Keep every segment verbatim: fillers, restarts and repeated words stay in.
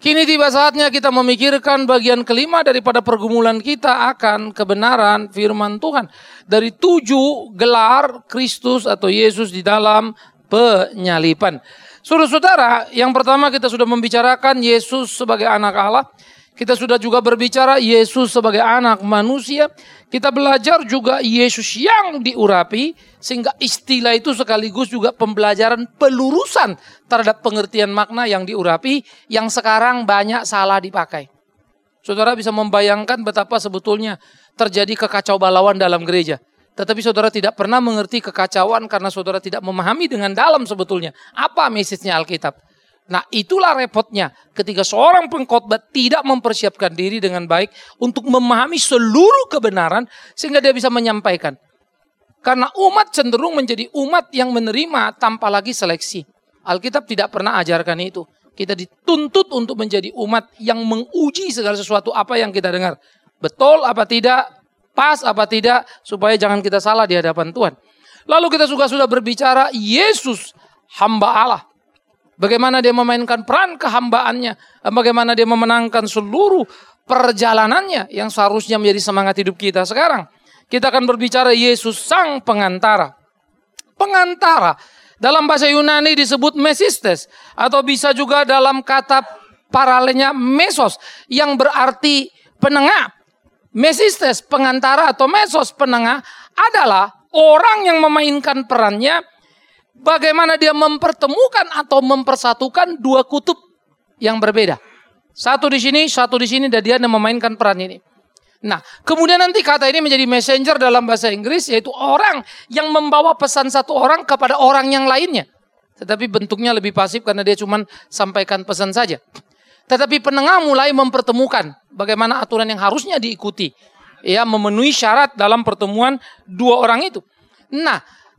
Kini tiba saatnya kita memikirkan bagian kelima daripada pergumulan kita akan kebenaran firman Tuhan. Dari tujuh gelar Kristus atau Yesus di dalam penyaliban. Saudara-saudara, yang pertama kita sudah membicarakan Yesus sebagai anak Allah. Kita sudah juga berbicara Yesus sebagai anak manusia. Kita belajar juga Yesus yang diurapi. Sehingga istilah itu sekaligus juga pembelajaran pelurusan terhadap pengertian makna yang diurapi. Yang sekarang banyak salah dipakai. Saudara bisa membayangkan betapa sebetulnya terjadi kekacau balauan dalam gereja. Tetapi saudara tidak pernah mengerti kekacauan karena saudara tidak memahami dengan dalam sebetulnya. Apa message-nya Alkitab? Nah, itulah repotnya ketika seorang pengkhotbah tidak mempersiapkan diri dengan baik untuk memahami seluruh kebenaran sehingga dia bisa menyampaikan. Karena umat cenderung menjadi umat yang menerima tanpa lagi seleksi. Alkitab tidak pernah ajarkan itu. Kita dituntut untuk menjadi umat yang menguji segala sesuatu apa yang kita dengar. Betul apa tidak, pas apa tidak, supaya jangan kita salah di hadapan Tuhan. Lalu kita juga sudah berbicara Yesus hamba Allah. Bagaimana dia memainkan peran kehambaannya. Bagaimana dia memenangkan seluruh perjalanannya yang seharusnya menjadi semangat hidup kita sekarang. Kita akan berbicara Yesus sang pengantara. Pengantara. Dalam bahasa Yunani disebut mesistes. Atau bisa juga dalam kata paralelnya mesos. Yang berarti penengah. Mesistes pengantara atau mesos penengah adalah orang yang memainkan perannya. Bagaimana dia mempertemukan atau mempersatukan dua kutub yang berbeda. Satu di sini, satu di sini, dan dia memainkan peran ini. Nah, kemudian nanti kata ini menjadi messenger dalam bahasa Inggris, yaitu orang yang membawa pesan satu orang kepada orang yang lainnya. Tetapi bentuknya lebih pasif karena dia cuma sampaikan pesan saja. Tetapi penengah mulai mempertemukan bagaimana aturan yang harusnya diikuti. Ya, memenuhi syarat dalam pertemuan dua orang itu. Nah,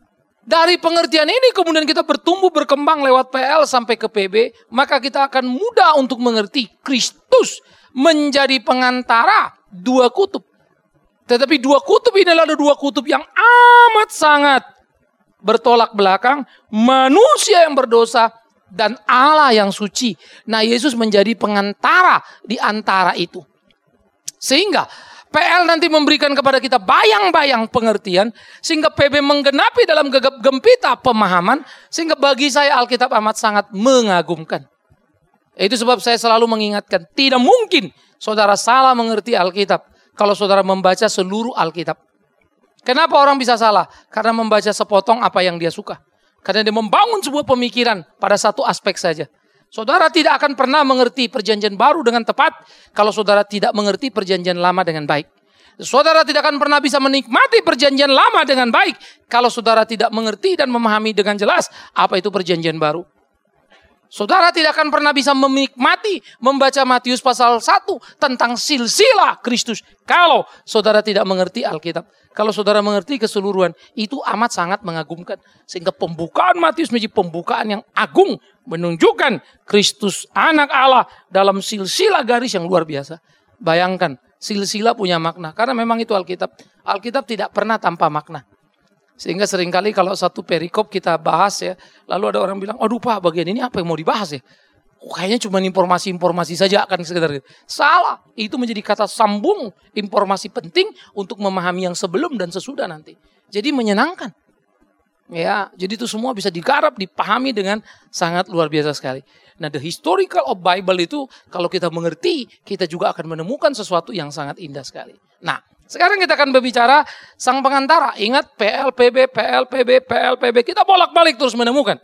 dari pengertian ini kemudian kita bertumbuh berkembang lewat P L sampai ke P B. Maka kita akan mudah untuk mengerti Kristus menjadi pengantara dua kutub. Tetapi dua kutub ini adalah dua kutub yang amat sangat bertolak belakang. Manusia yang berdosa dan Allah yang suci. Nah, Yesus menjadi pengantara di antara itu. Sehingga P L nanti memberikan kepada kita bayang-bayang pengertian. Sehingga P B menggenapi dalam gegap gempita pemahaman. Sehingga bagi saya Alkitab amat sangat mengagumkan. Itu sebab saya selalu mengingatkan. Tidak mungkin saudara salah mengerti Alkitab. Kalau saudara membaca seluruh Alkitab. Kenapa orang bisa salah? Karena membaca sepotong apa yang dia suka. Karena dia membangun sebuah pemikiran pada satu aspek saja. Saudara tidak akan pernah mengerti perjanjian baru dengan tepat kalau saudara tidak mengerti perjanjian lama dengan baik. Saudara tidak akan pernah bisa menikmati perjanjian lama dengan baik kalau saudara tidak mengerti dan memahami dengan jelas apa itu perjanjian baru. Saudara tidak akan pernah bisa menikmati membaca Matius pasal satu tentang silsilah Kristus kalau saudara tidak mengerti Alkitab. Kalau saudara mengerti keseluruhan, itu amat sangat mengagumkan. Sehingga pembukaan Matius menjadi pembukaan yang agung. Menunjukkan Kristus anak Allah dalam silsilah garis yang luar biasa. Bayangkan, silsilah punya makna. Karena memang itu Alkitab. Alkitab tidak pernah tanpa makna. Sehingga seringkali kalau satu perikop kita bahas ya. Lalu ada orang bilang, aduh Pak bagian ini apa yang mau dibahas ya. Oh, kayaknya cuma informasi-informasi saja akan sekedar gitu. Salah, itu menjadi kata sambung informasi penting untuk memahami yang sebelum dan sesudah nanti. Jadi menyenangkan. Ya, jadi itu semua bisa digarap, dipahami dengan sangat luar biasa sekali. Nah, the historical of Bible itu kalau kita mengerti, kita juga akan menemukan sesuatu yang sangat indah sekali. Nah, sekarang kita akan berbicara sang pengantara. Ingat P L P B, P L P B, P L P B. Kita bolak-balik terus menemukan.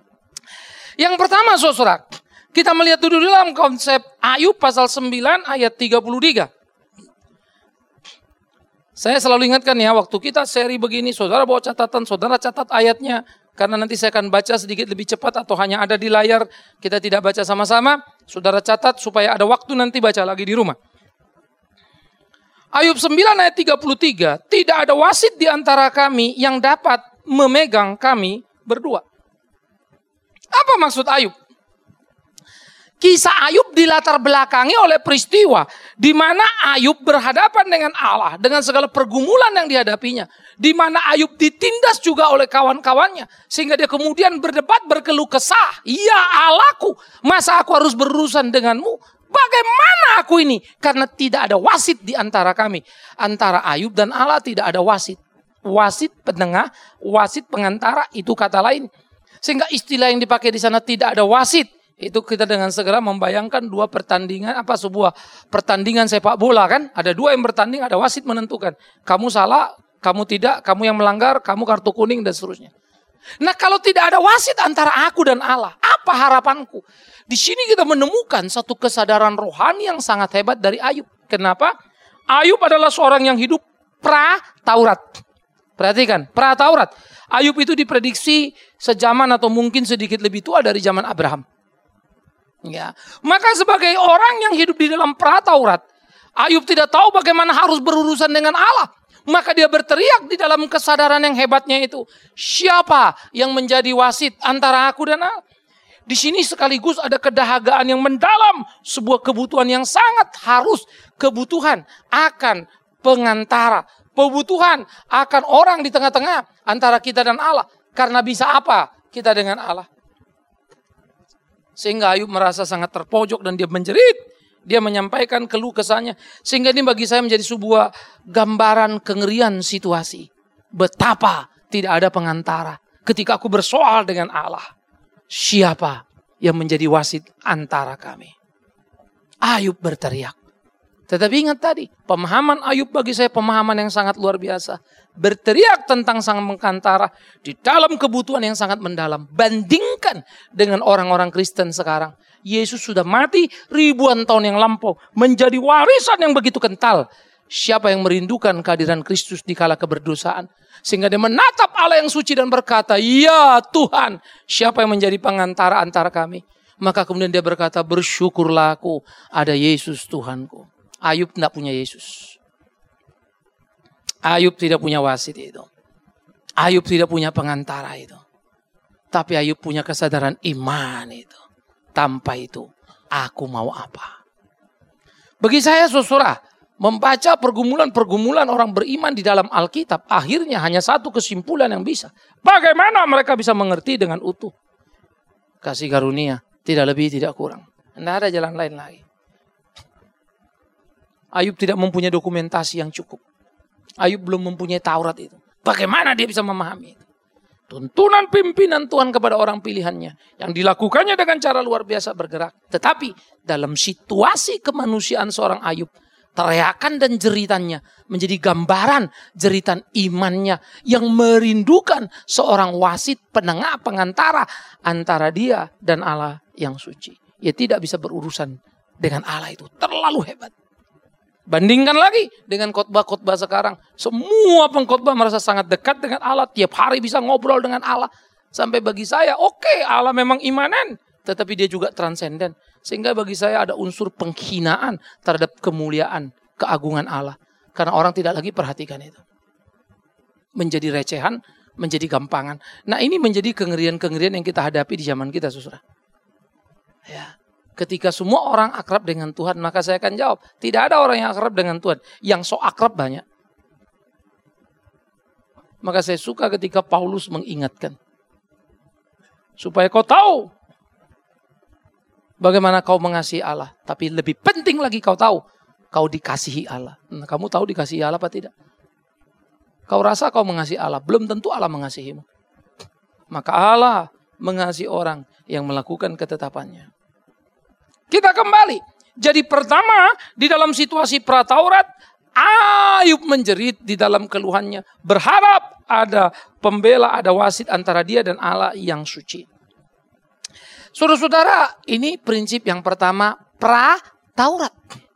Yang pertama, saudara, kita melihat dulu dalam konsep Ayub pasal sembilan ayat tiga puluh tiga. Saya selalu ingatkan ya, waktu kita seri begini, saudara bawa catatan, saudara catat ayatnya. Karena nanti saya akan baca sedikit lebih cepat atau hanya ada di layar, kita tidak baca sama-sama. Saudara catat supaya ada waktu nanti baca lagi di rumah. Ayub sembilan ayat tiga puluh tiga, tidak ada wasit di antara kami yang dapat memegang kami berdua. Apa maksud Ayub? Kisah Ayub dilatar belakangi oleh peristiwa di mana Ayub berhadapan dengan Allah dengan segala pergumulan yang dihadapinya, di mana Ayub ditindas juga oleh kawan-kawannya sehingga dia kemudian berdebat berkeluh kesah. Ya Allahku, masa aku harus berurusan denganmu? Bagaimana aku ini? Karena tidak ada wasit di antara kami. Antara Ayub dan Allah tidak ada wasit. Wasit penengah, wasit pengantara itu kata lain. Sehingga istilah yang dipakai di sana tidak ada wasit. Itu kita dengan segera membayangkan dua pertandingan, apa sebuah pertandingan sepak bola kan. Ada dua yang bertanding, ada wasit menentukan. Kamu salah, kamu tidak, kamu yang melanggar, kamu kartu kuning dan seterusnya. Nah kalau tidak ada wasit antara aku dan Allah, apa harapanku? Di sini kita menemukan satu kesadaran rohani yang sangat hebat dari Ayub. Kenapa? Ayub adalah seorang yang hidup pra-Taurat. Perhatikan, pra-Taurat. Ayub itu diprediksi sejaman atau mungkin sedikit lebih tua dari zaman Abraham. Ya, maka sebagai orang yang hidup di dalam pra-Taurat, Ayub tidak tahu bagaimana harus berurusan dengan Allah. Maka dia berteriak di dalam kesadaran yang hebatnya itu, siapa yang menjadi wasit antara aku dan Allah? Di sini sekaligus ada kedahagaan yang mendalam, sebuah kebutuhan yang sangat harus, kebutuhan akan pengantara, kebutuhan akan orang di tengah-tengah antara kita dan Allah. Karena bisa apa kita dengan Allah? Sehingga Ayub merasa sangat terpojok dan dia menjerit. Dia menyampaikan keluh kesahnya. Sehingga ini bagi saya menjadi sebuah gambaran kengerian situasi. Betapa tidak ada pengantara. Ketika aku bersoal dengan Allah. Siapa yang menjadi wasit antara kami? Ayub berteriak. Tetapi ingat tadi, pemahaman Ayub bagi saya pemahaman yang sangat luar biasa. Berteriak tentang sang pengantara di dalam kebutuhan yang sangat mendalam. Bandingkan dengan orang-orang Kristen sekarang. Yesus sudah mati ribuan tahun yang lampau. Menjadi warisan yang begitu kental. Siapa yang merindukan kehadiran Kristus di kala keberdosaan. Sehingga dia menatap Allah yang suci dan berkata, ya Tuhan, siapa yang menjadi pengantara antara kami? Maka kemudian dia berkata, bersyukurlah aku ada Yesus Tuhanku. Ayub tidak punya Yesus. Ayub tidak punya wasit itu. Ayub tidak punya pengantara itu. Tapi Ayub punya kesadaran iman itu. Tanpa itu, aku mau apa? Bagi saya saudara, membaca pergumulan-pergumulan orang beriman di dalam Alkitab, akhirnya hanya satu kesimpulan yang bisa. Bagaimana mereka bisa mengerti dengan utuh? Kasih karunia, tidak lebih, tidak kurang. Tidak ada jalan lain lagi. Ayub tidak mempunyai dokumentasi yang cukup. Ayub belum mempunyai Taurat itu. Bagaimana dia bisa memahami itu? Tuntunan pimpinan Tuhan kepada orang pilihannya. Yang dilakukannya dengan cara luar biasa bergerak. Tetapi dalam situasi kemanusiaan seorang Ayub. Teriakan dan jeritannya menjadi gambaran jeritan imannya. Yang merindukan seorang wasit penengah pengantara antara dia dan Allah yang suci. Ia tidak bisa berurusan dengan Allah itu. Terlalu hebat. Bandingkan lagi dengan khotbah-khotbah sekarang. Semua pengkhotbah merasa sangat dekat dengan Allah. Tiap hari bisa ngobrol dengan Allah. Sampai bagi saya, oke okay, Allah memang imanen. Tetapi dia juga transenden. Sehingga bagi saya ada unsur penghinaan terhadap kemuliaan, keagungan Allah. Karena orang tidak lagi perhatikan itu. Menjadi recehan, menjadi gampangan. Nah ini menjadi kengerian-kengerian yang kita hadapi di zaman kita, saudara. Ya. Ketika semua orang akrab dengan Tuhan, maka saya akan jawab, tidak ada orang yang akrab dengan Tuhan. Yang sok akrab banyak. Maka saya suka ketika Paulus mengingatkan. Supaya kau tahu bagaimana kau mengasihi Allah. Tapi lebih penting lagi kau tahu, kau dikasihi Allah. Nah, kamu tahu dikasihi Allah apa tidak? Kau rasa kau mengasihi Allah, belum tentu Allah mengasihimu. Maka Allah mengasihi orang yang melakukan ketetapannya. Kita kembali. Jadi pertama di dalam situasi pra-Taurat, Ayub menjerit di dalam keluhannya. Berharap ada pembela, ada wasit antara dia dan Allah yang suci. Saudara-saudara, ini prinsip yang pertama pra-Taurat.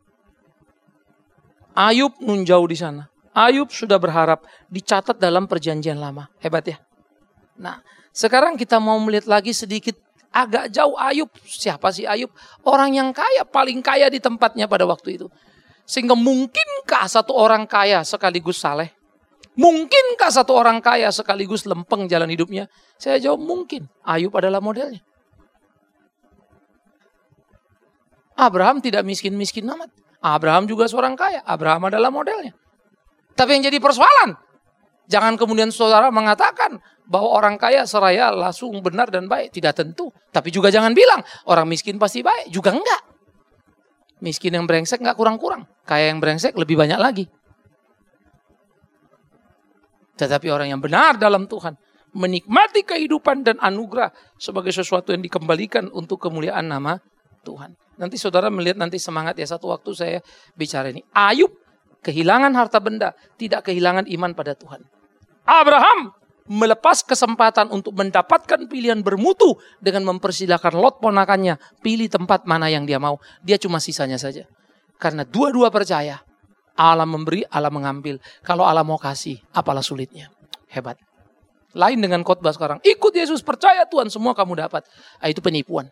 Ayub nunjau di sana. Ayub sudah berharap dicatat dalam perjanjian lama. Hebat ya. Nah, sekarang kita mau melihat lagi sedikit agak jauh Ayub. Siapa sih Ayub? Orang yang kaya, paling kaya di tempatnya pada waktu itu. Sehingga mungkinkah satu orang kaya sekaligus saleh? Mungkinkah satu orang kaya sekaligus lempeng jalan hidupnya? Saya jawab mungkin. Ayub adalah modelnya. Abraham tidak miskin-miskin amat. Abraham juga seorang kaya. Abraham adalah modelnya. Tapi yang jadi persoalan, jangan kemudian saudara mengatakan bahwa orang kaya seraya langsung benar dan baik. Tidak tentu. Tapi juga jangan bilang orang miskin pasti baik. Juga enggak. Miskin yang brengsek enggak kurang-kurang. Kaya yang brengsek lebih banyak lagi. Tetapi orang yang benar dalam Tuhan menikmati kehidupan dan anugerah sebagai sesuatu yang dikembalikan untuk kemuliaan nama Tuhan. Nanti saudara melihat nanti semangat ya, satu waktu saya bicara ini. Ayub kehilangan harta benda, tidak kehilangan iman pada Tuhan. Abraham melepas kesempatan untuk mendapatkan pilihan bermutu dengan mempersilahkan Lot ponakannya pilih tempat mana yang dia mau. Dia cuma sisanya saja. Karena dua-dua percaya Allah memberi, Allah mengambil. Kalau Allah mau kasih, apalah sulitnya. Hebat. Lain dengan khotbah sekarang. Ikut Yesus, percaya Tuhan, semua kamu dapat. Ah, itu penipuan.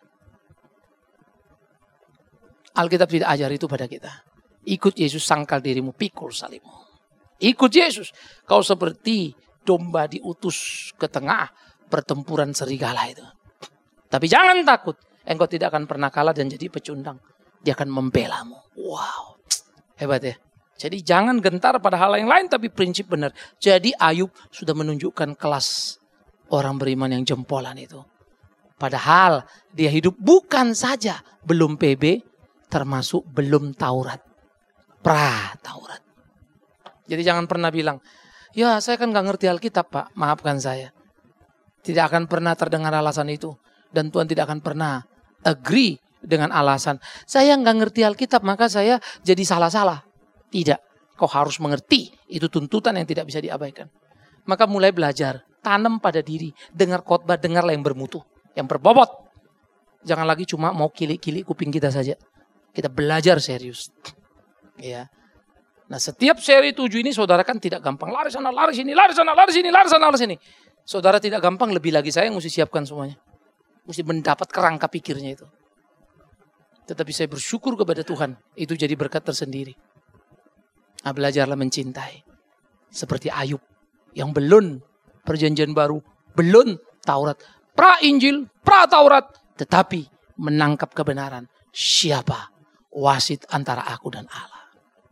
Alkitab tidak ajar itu pada kita. Ikut Yesus, sangkal dirimu, pikul salibmu. Ikut Yesus. Kau seperti domba diutus ke tengah pertempuran serigala itu. Tapi jangan takut. Engkau tidak akan pernah kalah dan jadi pecundang. Dia akan membelamu. Wow. Hebat ya. Jadi jangan gentar pada hal yang lain, tapi prinsip benar. Jadi Ayub sudah menunjukkan kelas orang beriman yang jempolan itu. Padahal dia hidup bukan saja belum P B, termasuk belum Taurat. Pra-Taurat. Jadi jangan pernah bilang, ya saya kan gak ngerti Alkitab Pak, maafkan saya. Tidak akan pernah terdengar alasan itu. Dan Tuhan tidak akan pernah agree dengan alasan. Saya gak ngerti Alkitab, maka saya jadi salah-salah. Tidak, kau harus mengerti. Itu tuntutan yang tidak bisa diabaikan. Maka mulai belajar, tanam pada diri. Dengar khotbah, dengarlah yang bermutu, yang berbobot. Jangan lagi cuma mau kilik-kilik kuping kita saja. Kita belajar serius. Ya. Nah setiap seri tujuh ini saudara kan tidak gampang. Lari sana, lari sini, lari sana, lari sini, lari sana, lari sini. Saudara tidak gampang, lebih lagi saya yang mesti siapkan semuanya. Mesti mendapat kerangka pikirnya itu. Tetapi saya bersyukur kepada Tuhan. Itu jadi berkat tersendiri. Nah, belajarlah mencintai. Seperti Ayub. Yang belum perjanjian baru. Belum Taurat. Pra-Injil, pra-Taurat. Tetapi menangkap kebenaran. Siapa wasit antara aku dan Allah.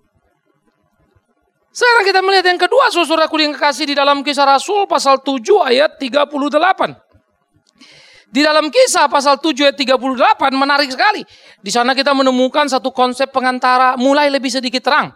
Sekarang kita melihat yang kedua, saudaraku yang kekasih, di dalam Kisah Rasul pasal tujuh ayat tiga puluh delapan. Di dalam Kisah pasal tujuh ayat tiga puluh delapan menarik sekali. Di sana kita menemukan satu konsep pengantara mulai lebih sedikit terang.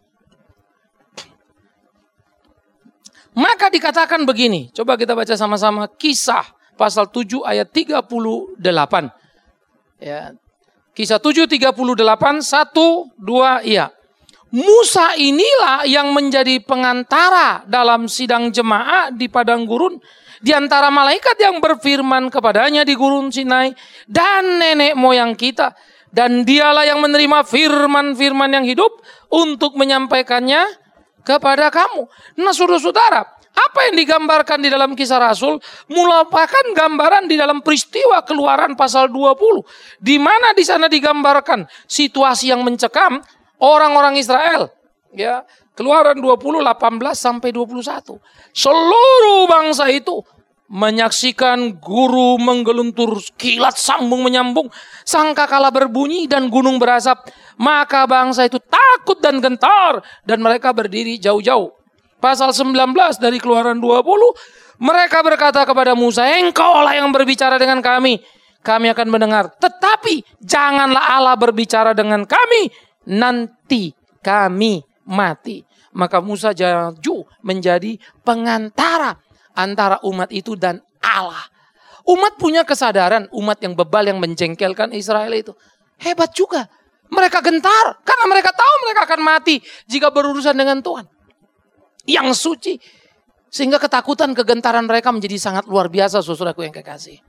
Maka dikatakan begini, coba kita baca sama-sama Kisah pasal tujuh ayat tiga puluh delapan. Ya. Kisah tujuh tiga puluh delapan, satu, dua, iya. Musa inilah yang menjadi pengantara dalam sidang jemaah di padang gurun, di antara malaikat yang berfirman kepadanya di gurun Sinai, dan nenek moyang kita. Dan dialah yang menerima firman-firman yang hidup untuk menyampaikannya kepada kamu. Nah saudara-saudara, apa yang digambarkan di dalam Kisah Rasul merupakan gambaran di dalam peristiwa Keluaran pasal dua puluh. Di mana di sana digambarkan situasi yang mencekam orang-orang Israel. Ya, Keluaran dua puluh, delapan belas sampai dua puluh satu. Seluruh bangsa itu menyaksikan guru menggeluntur, kilat sambung menyambung, sangkakala berbunyi dan gunung berasap. Maka bangsa itu takut dan gentar dan mereka berdiri jauh-jauh. Pasal sembilan belas dari Keluaran dua puluh, mereka berkata kepada Musa, engkaulah yang berbicara dengan kami, kami akan mendengar. Tetapi janganlah Allah berbicara dengan kami, nanti kami mati. Maka Musa jaju menjadi pengantara antara umat itu dan Allah. Umat punya kesadaran, umat yang bebal yang menjengkelkan Israel itu. Hebat juga. Mereka gentar karena mereka tahu mereka akan mati jika berurusan dengan Tuhan yang suci. Sehingga ketakutan, kegentaran mereka menjadi sangat luar biasa, saudaraku yang kekasih.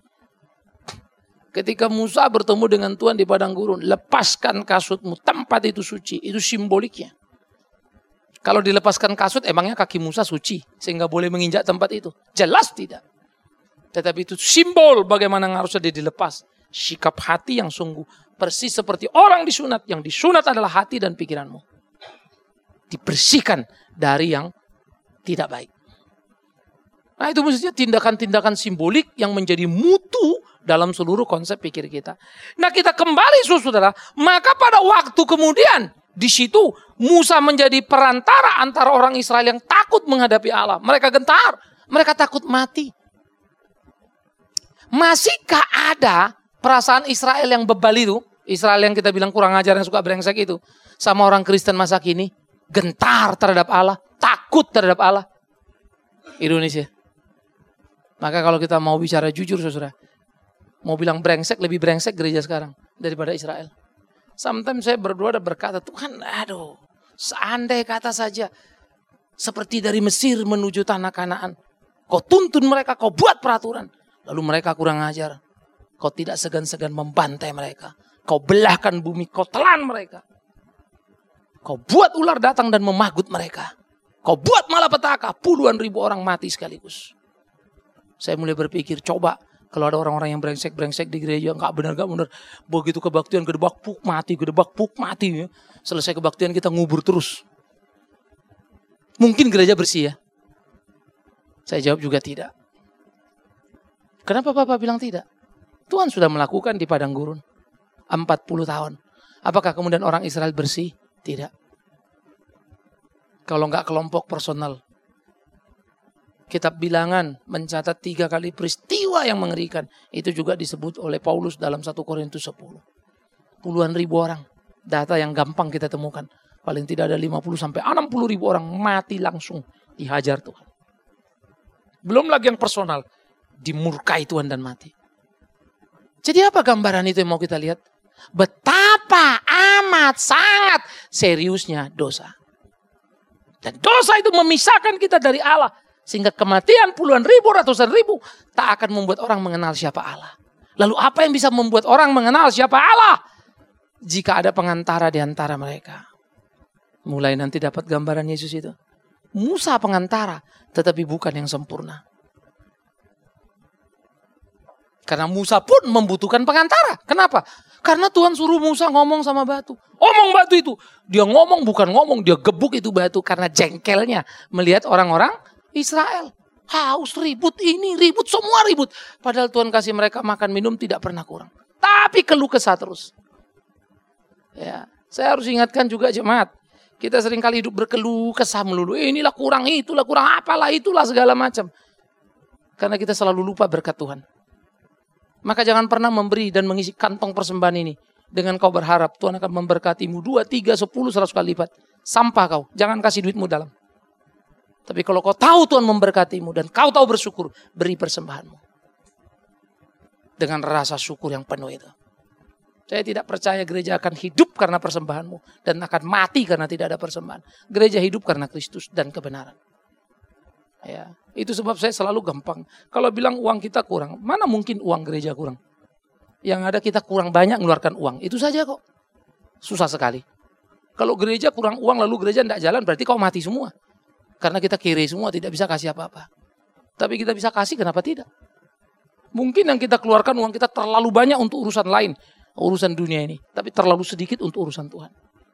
Ketika Musa bertemu dengan Tuhan di padang gurun, lepaskan kasutmu, tempat itu suci. Itu simboliknya. Kalau dilepaskan kasut, emangnya kaki Musa suci sehingga boleh menginjak tempat itu? Jelas tidak. Tetapi itu simbol bagaimana harusnya dia dilepas. Sikap hati yang sungguh persis seperti orang disunat. Yang disunat adalah hati dan pikiranmu. Dibersihkan dari yang tidak baik. Nah itu maksudnya tindakan-tindakan simbolik yang menjadi mutu dalam seluruh konsep pikir kita. Nah kita kembali saudara, maka pada waktu kemudian di situ Musa menjadi perantara antara orang Israel yang takut menghadapi Allah. Mereka gentar, mereka takut mati. Masihkah ada perasaan Israel yang bebal itu? Israel yang kita bilang kurang ajar, yang suka brengsek itu. Sama orang Kristen masa kini, gentar terhadap Allah, takut terhadap Allah. Indonesia. Maka kalau kita mau bicara jujur saudara, mau bilang brengsek, lebih brengsek gereja sekarang daripada Israel. Sometimes saya berdoa dan berkata, Tuhan aduh, seandai kata saja seperti dari Mesir menuju tanah Kanaan. Kau tuntun mereka, kau buat peraturan. Lalu mereka kurang ajar. Kau tidak segan-segan membantai mereka. Kau belahkan bumi, kau telan mereka. Kau buat ular datang dan memagut mereka. Kau buat malapetaka, puluhan ribu orang mati sekaligus. Saya mulai berpikir, coba kalau ada orang-orang yang brengsek-brengsek di gereja, nggak benar, nggak benar. Begitu kebaktian, gedebak, puk, mati, gedebak, puk, mati. Ya. Selesai kebaktian kita ngubur terus. Mungkin gereja bersih ya? Saya jawab juga tidak. Kenapa Bapak bilang tidak? Tuhan sudah melakukan di padang gurun. empat puluh tahun. Apakah kemudian orang Israel bersih? Tidak. Kalau nggak kelompok personal. Kitab Bilangan mencatat tiga kali peristiwa yang mengerikan. Itu juga disebut oleh Paulus dalam satu Korintus sepuluh. Puluhan ribu orang. Data yang gampang kita temukan. Paling tidak ada lima puluh sampai enam puluh ribu orang mati langsung. Dihajar Tuhan. Belum lagi yang personal. Dimurkai Tuhan dan mati. Jadi apa gambaran itu yang mau kita lihat? Betapa amat sangat seriusnya dosa. Dan dosa itu memisahkan kita dari Allah. Sehingga kematian puluhan ribu, ratusan ribu tak akan membuat orang mengenal siapa Allah. Lalu apa yang bisa membuat orang mengenal siapa Allah? Jika ada pengantara di antara mereka. Mulai nanti dapat gambaran Yesus itu. Musa pengantara, tetapi bukan yang sempurna. Karena Musa pun membutuhkan pengantara. Kenapa? Karena Tuhan suruh Musa ngomong sama batu. Omong batu itu. Dia ngomong bukan ngomong, dia gebuk itu batu. Karena jengkelnya melihat orang-orang Israel. Haus, ribut ini, ribut, semua ribut. Padahal Tuhan kasih mereka makan minum tidak pernah kurang. Tapi keluh kesah terus. Ya, saya harus ingatkan juga jemaat. Kita sering kali hidup berkeluh kesah melulu. Eh, inilah kurang, itulah kurang, apalah, itulah segala macam. Karena kita selalu lupa berkat Tuhan. Maka jangan pernah memberi dan mengisi kantong persembahan ini. Dengan kau berharap Tuhan akan memberkatimu dua, tiga, sepuluh, seratus kali lipat. Sampah kau, jangan kasih duitmu dalam. Tapi kalau kau tahu Tuhan memberkatimu dan kau tahu bersyukur, beri persembahanmu. Dengan rasa syukur yang penuh itu. Saya tidak percaya gereja akan hidup karena persembahanmu. Dan akan mati karena tidak ada persembahan. Gereja hidup karena Kristus dan kebenaran. Ya, itu sebab saya selalu gampang. Kalau bilang uang kita kurang, mana mungkin uang gereja kurang? Yang ada kita kurang banyak mengeluarkan uang. Itu saja kok. Susah sekali. Kalau gereja kurang uang lalu gereja tidak jalan, berarti kau mati semua. Karena kita kiri semua, tidak bisa kasih apa-apa. Tapi kita bisa kasih, kenapa tidak? Mungkin yang kita keluarkan uang kita terlalu banyak untuk urusan lain. Urusan dunia ini. Tapi terlalu sedikit untuk urusan Tuhan.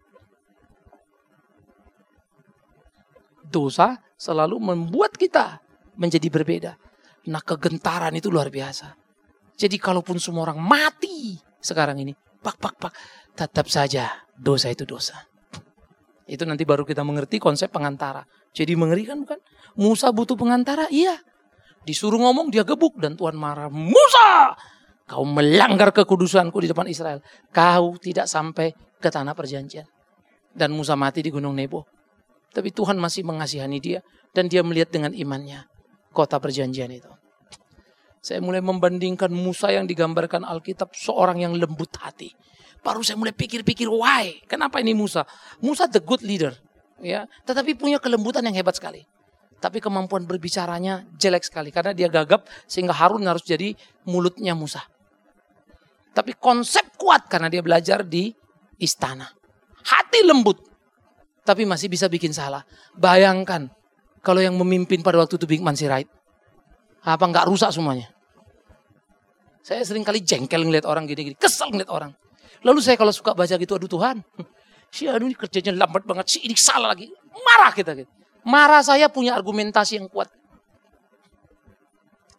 Dosa selalu membuat kita menjadi berbeda. Nah, kegentaran itu luar biasa. Jadi kalaupun semua orang mati sekarang ini, pak, pak, pak, tetap saja dosa itu dosa. Itu nanti baru kita mengerti konsep pengantara. Jadi mengerikan bukan? Musa butuh pengantara? Iya. Disuruh ngomong dia gebuk dan Tuhan marah. Musa, kau melanggar kekudusanku di depan Israel. Kau tidak sampai ke tanah perjanjian. Dan Musa mati di Gunung Nebo. Tapi Tuhan masih mengasihani dia. Dan dia melihat dengan imannya kota perjanjian itu. Saya mulai membandingkan Musa yang digambarkan Alkitab seorang yang lembut hati. Baru saya mulai pikir-pikir why? Kenapa ini Musa? Musa the good leader. Ya, tetapi punya kelembutan yang hebat sekali. Tapi kemampuan berbicaranya jelek sekali. Karena dia gagap sehingga Harun harus jadi mulutnya Musa. Tapi konsep kuat karena dia belajar di istana. Hati lembut. Tapi masih bisa bikin salah. Bayangkan kalau yang memimpin pada waktu itu Big Man Sirait. Apa nggak rusak semuanya? Saya sering kali jengkel ngeliat orang gini-gini. Kesel ngeliat orang. Lalu saya kalau suka baca gitu, aduh Tuhan. Si aduh ini kerjanya lambat banget. Si ini salah lagi. Marah kita gitu. Marah saya punya argumentasi yang kuat.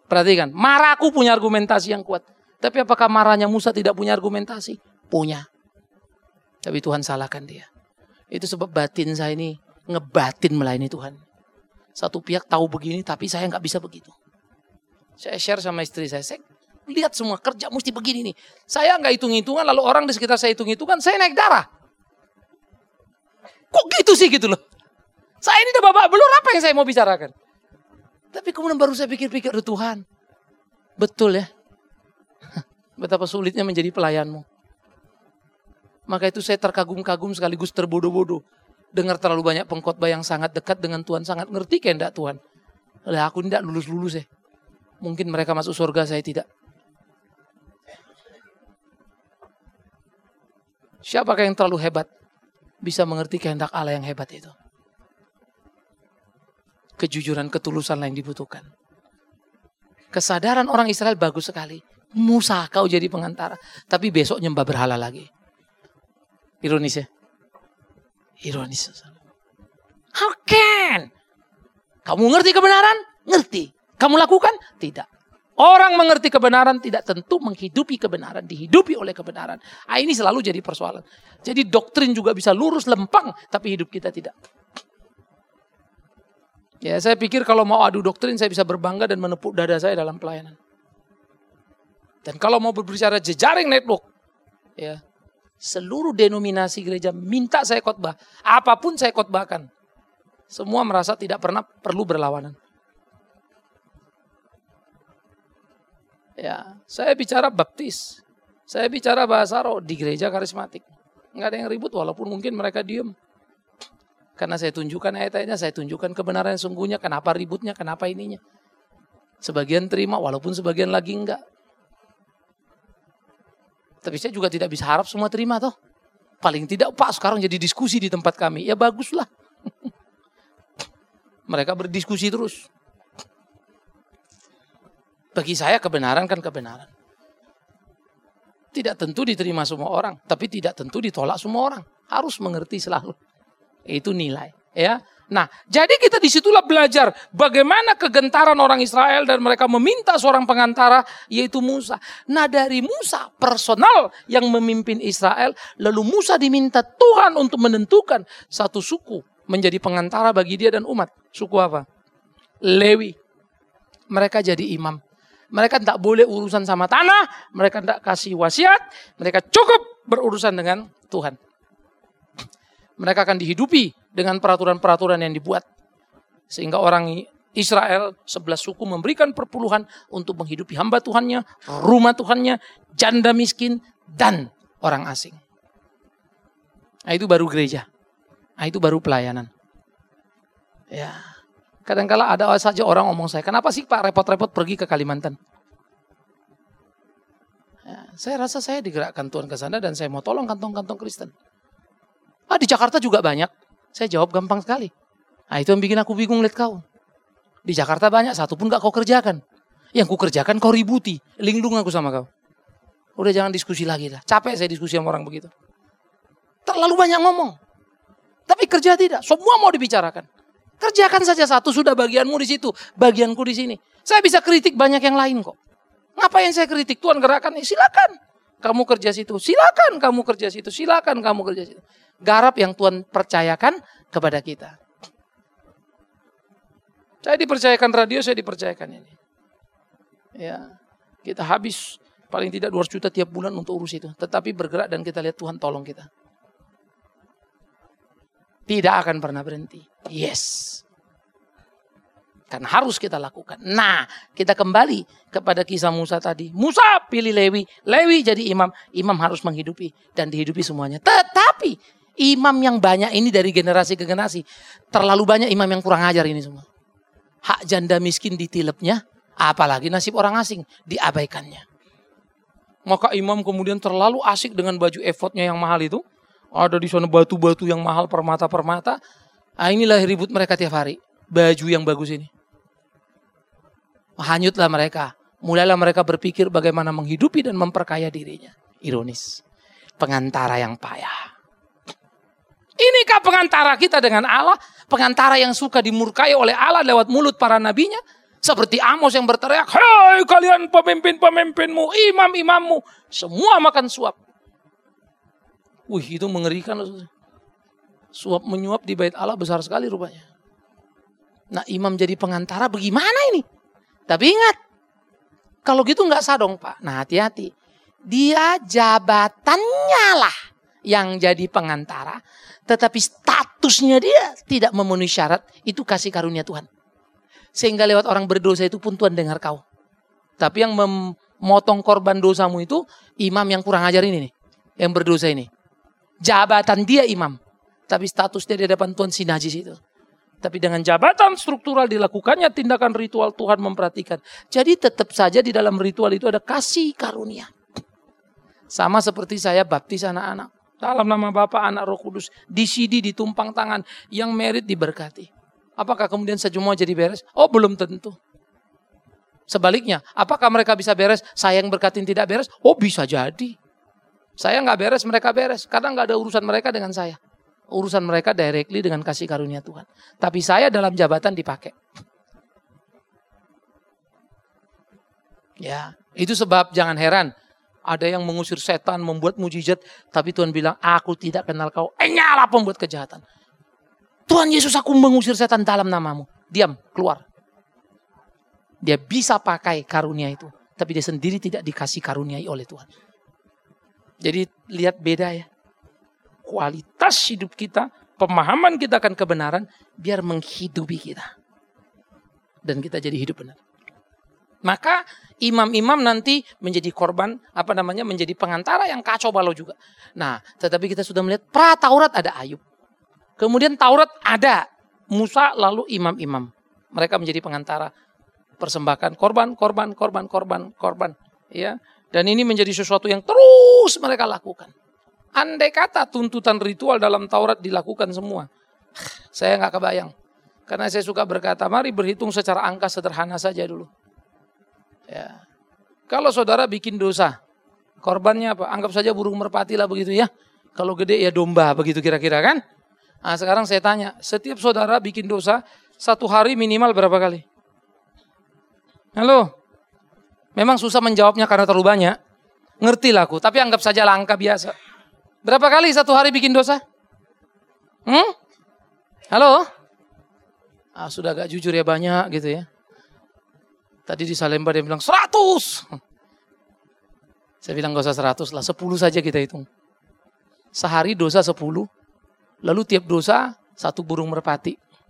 Perhatikan, marahku punya argumentasi yang kuat. Tapi apakah marahnya Musa tidak punya argumentasi? Punya. Tapi Tuhan salahkan dia. Itu sebab batin saya ini ngebatin melayani Tuhan. Satu pihak tahu begini tapi saya nggak bisa begitu. Saya share sama istri saya, saya lihat semua kerja mesti begini nih. Saya nggak hitung-hitungan lalu orang di sekitar saya hitung-hitungan, saya naik darah. Kok gitu sih gitu loh. Saya ini udah babak belur, apa yang saya mau bicarakan. Tapi kemudian baru saya pikir-pikir, aduh Tuhan. Betul ya. Betapa sulitnya menjadi pelayanmu. Maka itu saya terkagum-kagum sekaligus terbodoh-bodoh. Dengar terlalu banyak pengkhotbah yang sangat dekat dengan Tuhan. Sangat ngerti kehendak Tuhan. Lah aku tidak lulus-lulus ya. Mungkin mereka masuk surga, saya tidak. Siapakah yang terlalu hebat? Bisa mengerti kehendak Allah yang hebat itu. Kejujuran, ketulusan yang dibutuhkan. Kesadaran orang Israel bagus sekali. Musa kau jadi pengantara. Tapi besok nyembah berhala lagi. Ironis ya. Ironis. How can? Kamu ngerti kebenaran? Ngerti. Kamu lakukan? Tidak. Orang mengerti kebenaran tidak tentu menghidupi kebenaran. Dihidupi oleh kebenaran. Ah, ini selalu jadi persoalan. Jadi doktrin juga bisa lurus lempang. Tapi hidup kita tidak. Ya, saya pikir kalau mau adu doktrin saya bisa berbangga dan menepuk dada saya dalam pelayanan. Dan kalau mau berbicara jejaring network, ya, seluruh denominasi gereja minta saya khotbah, apapun saya khotbahkan. Semua merasa tidak pernah perlu berlawanan. Ya, saya bicara baptis, saya bicara bahasa roh di gereja karismatik. Nggak ada yang ribut walaupun mungkin mereka diem. Karena saya tunjukkan ayat-ayatnya, saya tunjukkan kebenaran yang sungguhnya, kenapa ributnya, kenapa ininya. Sebagian terima walaupun sebagian lagi enggak. Tapi saya juga tidak bisa harap semua terima toh. Paling tidak, Pak sekarang jadi diskusi di tempat kami. Ya baguslah. Mereka berdiskusi terus. Bagi saya kebenaran kan kebenaran. Tidak tentu diterima semua orang. Tapi tidak tentu ditolak semua orang. Harus mengerti selalu. Itu nilai. Ya. Nah, jadi kita disitulah belajar bagaimana kegentaran orang Israel dan mereka meminta seorang pengantara yaitu Musa. Nah dari Musa personal yang memimpin Israel, lalu Musa diminta Tuhan untuk menentukan satu suku menjadi pengantara bagi dia dan umat. Suku apa? Lewi. Mereka jadi imam. Mereka tidak boleh urusan sama tanah, mereka tidak kasih wasiat, mereka cukup berurusan dengan Tuhan. Mereka akan dihidupi dengan peraturan-peraturan yang dibuat. Sehingga orang Israel, sebelas suku memberikan perpuluhan untuk menghidupi hamba Tuhannya, rumah Tuhannya, janda miskin, dan orang asing. Nah itu baru gereja. Nah itu baru pelayanan. Ya, kadang-kala ada saja orang ngomong saya, kenapa sih Pak repot-repot pergi ke Kalimantan? Ya, saya rasa saya digerakkan Tuhan ke sana dan saya mau tolong kantong-kantong Kristen. Ah di Jakarta juga banyak. Saya jawab gampang sekali. Nah itu yang bikin aku bingung lihat kau. Di Jakarta banyak, satu pun gak kau kerjakan. Yang ku kerjakan kau ributi. Linglung aku sama kau. Udah jangan diskusi lagi lah. Capek saya diskusi sama orang begitu. Terlalu banyak ngomong. Tapi kerja tidak. Semua mau dibicarakan. Kerjakan saja satu, sudah bagianmu di situ. Bagianku di sini. Saya bisa kritik banyak yang lain kok. Ngapain saya kritik? Tuhan gerakan, eh, silakan. Kamu kerja situ. Silakan kamu kerja situ. Silakan kamu kerja situ. Garap yang Tuhan percayakan kepada kita. Saya dipercayakan radio, saya dipercayakan ini. Ya, kita habis paling tidak dua ratus juta tiap bulan untuk urus itu. Tetapi bergerak dan kita lihat Tuhan tolong kita. Tidak akan pernah berhenti. Yes. Kan harus kita lakukan. Nah, kita kembali kepada kisah Musa tadi. Musa pilih Lewi. Lewi jadi imam. Imam harus menghidupi dan dihidupi semuanya. Tetapi imam yang banyak ini dari generasi ke generasi. Terlalu banyak imam yang kurang ajar ini semua. Hak janda miskin ditilepnya. Apalagi nasib orang asing diabaikannya. Maka imam kemudian terlalu asik dengan baju efodnya yang mahal itu. Ada di sana batu-batu yang mahal, permata-permata. Nah, inilah ribut mereka tiap hari. Baju yang bagus ini. Hanyutlah mereka. Mulailah mereka berpikir bagaimana menghidupi dan memperkaya dirinya. Ironis. Pengantara yang payah. Inikah pengantara kita dengan Allah? Pengantara yang suka dimurkai oleh Allah lewat mulut para nabinya? Seperti Amos yang berteriak, "Hei kalian pemimpin-pemimpinmu, imam-imammu, semua makan suap." Wih, itu mengerikan. Suap menyuap di bait Allah besar sekali rupanya. Nah, imam jadi pengantara bagaimana ini? Tapi ingat, kalau gitu nggak sah dong Pak. Nah, hati-hati. Dia jabatannya lah yang jadi pengantara. Tetapi statusnya dia tidak memenuhi syarat. Itu kasih karunia Tuhan. Sehingga lewat orang berdosa itu pun Tuhan dengar kau. Tapi yang memotong korban dosamu itu imam yang kurang ajar ini nih. Yang berdosa ini. Jabatan dia imam. Tapi statusnya di hadapan Tuhan si najis itu. Tapi dengan jabatan struktural dilakukannya tindakan ritual, Tuhan memperhatikan. Jadi tetap saja di dalam ritual itu ada kasih karunia. Sama seperti saya baptis anak-anak. Dalam nama Bapa, Anak, Roh Kudus. Di C D, ditumpang tangan. Yang merit diberkati. Apakah kemudian semua jadi beres? Oh, belum tentu. Sebaliknya, apakah mereka bisa beres? Saya yang berkatin tidak beres? Oh, bisa jadi. Saya nggak beres, mereka beres. Karena nggak ada urusan mereka dengan saya. Urusan mereka directly dengan kasih karunia Tuhan. Tapi saya dalam jabatan dipakai. Ya, itu sebab jangan heran. Ada yang mengusir setan, membuat mujizat. Tapi Tuhan bilang, aku tidak kenal kau. Enyalah pembuat kejahatan. Tuhan Yesus, aku mengusir setan dalam namamu. Diam, keluar. Dia bisa pakai karunia itu. Tapi dia sendiri tidak dikasih karuniai oleh Tuhan. Jadi lihat beda ya. Kualitas hidup kita, pemahaman kita akan kebenaran, biar menghidupi kita. Dan kita jadi hidup benar. Maka imam-imam nanti menjadi korban, apa namanya, menjadi pengantara yang kacau balau juga. Nah, tetapi kita sudah melihat pra Taurat ada Ayub. Kemudian Taurat ada Musa, lalu imam-imam. Mereka menjadi pengantara, persembahkan korban, korban, korban, korban, korban. Ya, dan ini menjadi sesuatu yang terus mereka lakukan. Andai kata tuntutan ritual dalam Taurat dilakukan semua, saya nggak kebayang. Karena saya suka berkata, mari berhitung secara angka sederhana saja dulu. Ya, kalau saudara bikin dosa, korbannya apa? Anggap saja burung merpati lah begitu ya. Kalau gede ya domba begitu kira-kira kan? Nah, sekarang saya tanya, setiap saudara bikin dosa, satu hari minimal berapa kali? Halo? Memang susah menjawabnya karena terlalu banyak. Ngerti lah aku, tapi anggap saja langka biasa. Berapa kali satu hari bikin dosa? Hmm? Halo? Ah, sudah agak jujur ya, banyak gitu ya. Tadi di Salemba dia bilang seratus. Saya bilang gak usah seratus lah, sepuluh saja kita hitung. Sehari dosa sepuluh. Lalu tiap dosa satu burung merpati.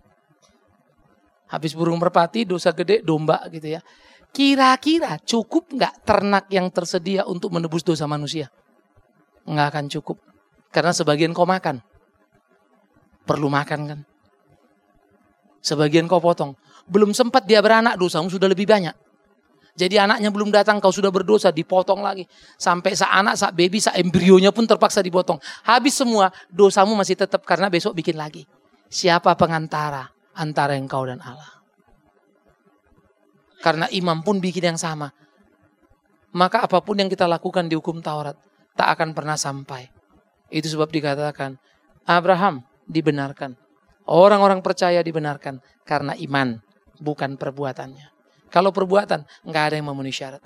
Habis burung merpati dosa gede domba gitu ya. Kira-kira cukup gak ternak yang tersedia untuk menebus dosa manusia? Nggak akan cukup. Karena sebagian kau makan. Perlu makan kan. Sebagian kau potong. Belum sempat dia beranak, dosamu sudah lebih banyak. Jadi anaknya belum datang, kau sudah berdosa, dipotong lagi. Sampai sa anak, sa baby, sa embrionya pun terpaksa dipotong. Habis semua, dosamu masih tetap karena besok bikin lagi. Siapa pengantara antara engkau dan Allah? Karena imam pun bikin yang sama. Maka apapun yang kita lakukan di hukum Taurat, tak akan pernah sampai. Itu sebab dikatakan, Abraham dibenarkan. Orang-orang percaya dibenarkan karena iman, bukan perbuatannya. Kalau perbuatan, nggak ada yang memenuhi syarat.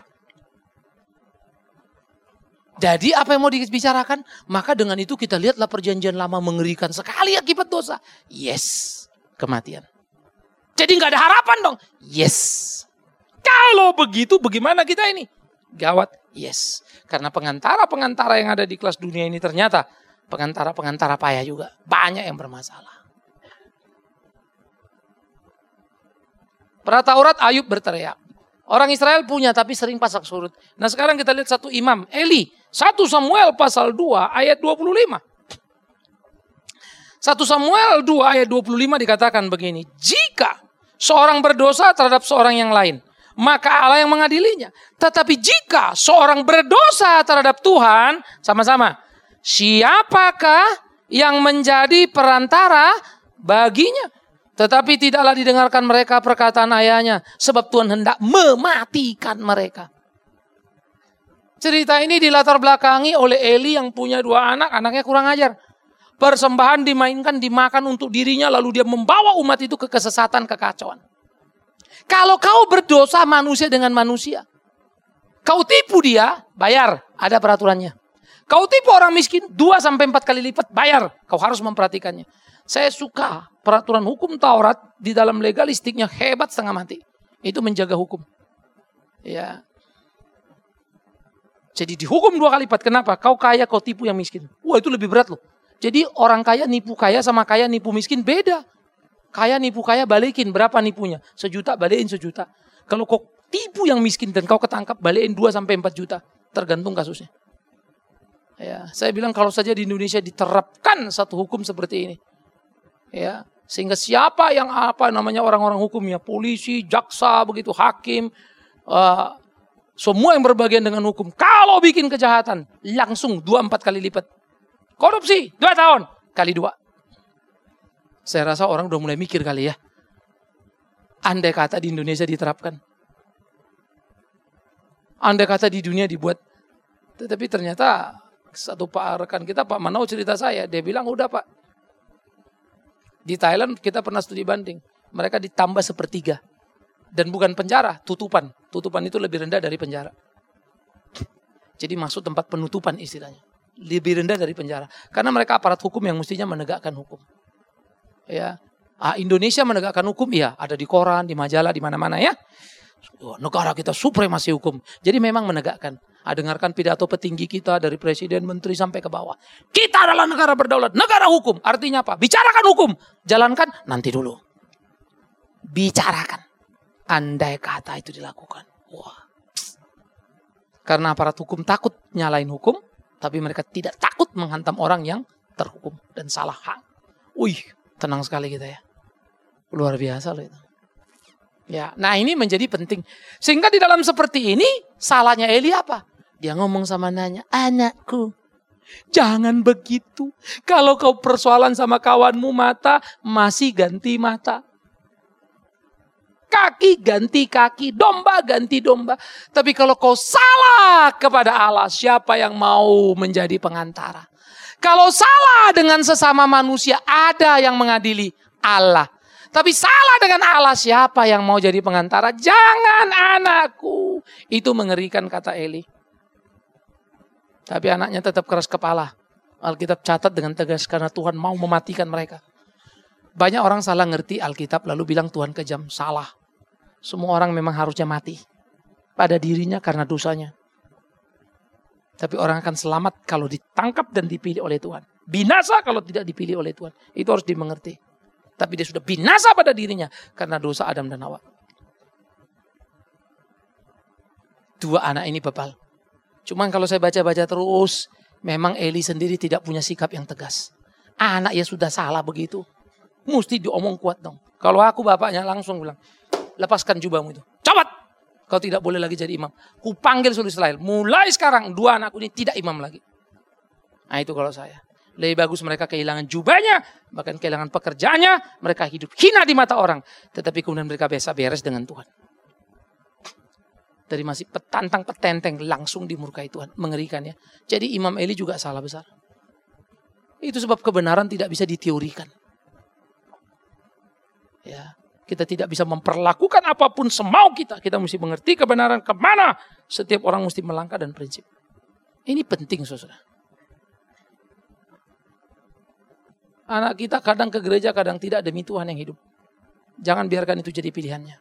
Jadi apa yang mau dibicarakan? Maka dengan itu kita lihatlah perjanjian lama mengerikan sekali akibat dosa. Yes, kematian. Jadi nggak ada harapan dong. Yes. Kalau begitu bagaimana kita ini? Gawat. Yes. Karena pengantara-pengantara yang ada di kelas dunia ini ternyata pengantara-pengantara payah juga. Banyak yang bermasalah. Pra Taurat Ayub berteriak. Orang Israel punya tapi sering pasak surut. Nah sekarang kita lihat satu imam, Eli. satu Samuel pasal dua ayat dua puluh lima. satu Samuel dua ayat dua puluh lima dikatakan begini. Jika seorang berdosa terhadap seorang yang lain, maka Allah yang mengadilinya. Tetapi jika seorang berdosa terhadap Tuhan, sama-sama. Siapakah yang menjadi perantara baginya? Tetapi tidaklah didengarkan mereka perkataan ayahnya. Sebab Tuhan hendak mematikan mereka. Cerita ini dilatar belakangi oleh Eli yang punya dua anak. Anaknya kurang ajar. Persembahan dimainkan, dimakan untuk dirinya. Lalu dia membawa umat itu ke kesesatan, kekacauan. Kalau kau berdosa manusia dengan manusia, kau tipu dia, bayar, ada peraturannya. Kau tipu orang miskin, dua sampai empat kali lipat, bayar. Kau harus memperhatikannya. Saya suka peraturan hukum Taurat di dalam legalistiknya hebat setengah mati. Itu menjaga hukum. Ya. Jadi dihukum dua kali lipat. Kenapa? Kau kaya, kau tipu yang miskin. Wah, itu lebih berat loh. Jadi orang kaya nipu kaya sama kaya nipu miskin beda. Kaya nipu kaya balikin, berapa nipunya? Sejuta balikin sejuta. Kalau kau tipu yang miskin dan kau ketangkap balikin dua sampai empat juta. Tergantung kasusnya. Ya, saya bilang kalau saja di Indonesia diterapkan satu hukum seperti ini. Ya, sehingga siapa yang apa namanya orang-orang hukumnya, polisi, jaksa, begitu hakim, uh, semua yang berbagian dengan hukum. Kalau bikin kejahatan, langsung dua empat kali lipat. Korupsi, dua tahun, kali dua. Saya rasa orang udah mulai mikir kali ya. Andai kata di Indonesia diterapkan. Andai kata di dunia dibuat. Tetapi ternyata satu pak rekan kita, Pak Manau cerita saya. Dia bilang, udah Pak. Di Thailand kita pernah studi banding. Mereka ditambah sepertiga. Dan bukan penjara, tutupan. Tutupan itu lebih rendah dari penjara. Jadi masuk tempat penutupan istilahnya. Lebih rendah dari penjara. Karena mereka aparat hukum yang mestinya menegakkan hukum. Ya, ah, Indonesia menegakkan hukum, iya, ada di koran, di majalah, di mana-mana ya. Negara kita supremasi hukum. Jadi memang menegakkan. Ah, dengarkan pidato petinggi kita dari presiden, menteri sampai ke bawah. Kita adalah negara berdaulat, negara hukum. Artinya apa? Bicarakan hukum, jalankan nanti dulu. Bicarakan. Andai kata itu dilakukan. Wah. Karena aparat hukum takut nyalain hukum, tapi mereka tidak takut menghantam orang yang terhukum dan salah hak. Wih, tenang sekali kita ya. Luar biasa loh itu. Ya, nah ini menjadi penting. Sehingga di dalam seperti ini, salahnya Eli apa? Dia ngomong sama Nanya, anakku, jangan begitu. Kalau kau persoalan sama kawanmu mata, masih ganti mata. Kaki ganti kaki, domba ganti domba. Tapi kalau kau salah kepada Allah, siapa yang mau menjadi pengantara? Kalau salah dengan sesama manusia, ada yang mengadili, Allah. Tapi salah dengan Allah, siapa yang mau jadi pengantara? Jangan anakku. Itu mengerikan kata Eli. Tapi anaknya tetap keras kepala. Alkitab catat dengan tegas karena Tuhan mau mematikan mereka. Banyak orang salah ngerti Alkitab lalu bilang Tuhan kejam. Salah. Semua orang memang harusnya mati. Pada dirinya karena dosanya. Tapi orang akan selamat kalau ditangkap dan dipilih oleh Tuhan. Binasa kalau tidak dipilih oleh Tuhan. Itu harus dimengerti. Tapi dia sudah binasa pada dirinya karena dosa Adam dan Hawa. Dua anak ini bebal. Cuman kalau saya baca-baca terus, memang Eli sendiri tidak punya sikap yang tegas. Anak ya sudah salah begitu. Mesti diomong kuat dong. Kalau aku bapaknya langsung bilang, lepaskan jubahmu itu. Copot! Kau tidak boleh lagi jadi imam. Ku panggil seluruh Israel. Mulai sekarang dua anakku ini tidak imam lagi. Nah itu kalau saya. Lebih bagus mereka kehilangan jubahnya, bahkan kehilangan pekerjaannya, mereka hidup hina di mata orang. Tetapi kemudian mereka biasa beres dengan Tuhan. Dari masih petantang petenteng langsung dimurkai Tuhan. Mengerikan ya. Jadi Imam Eli juga salah besar. Itu sebab kebenaran tidak bisa diteorikan. Ya, kita tidak bisa memperlakukan apapun semau kita. Kita mesti mengerti kebenaran kemana setiap orang mesti melangkah dan prinsip. Ini penting saudara. Anak kita kadang ke gereja, kadang tidak demi Tuhan yang hidup. Jangan biarkan itu jadi pilihannya.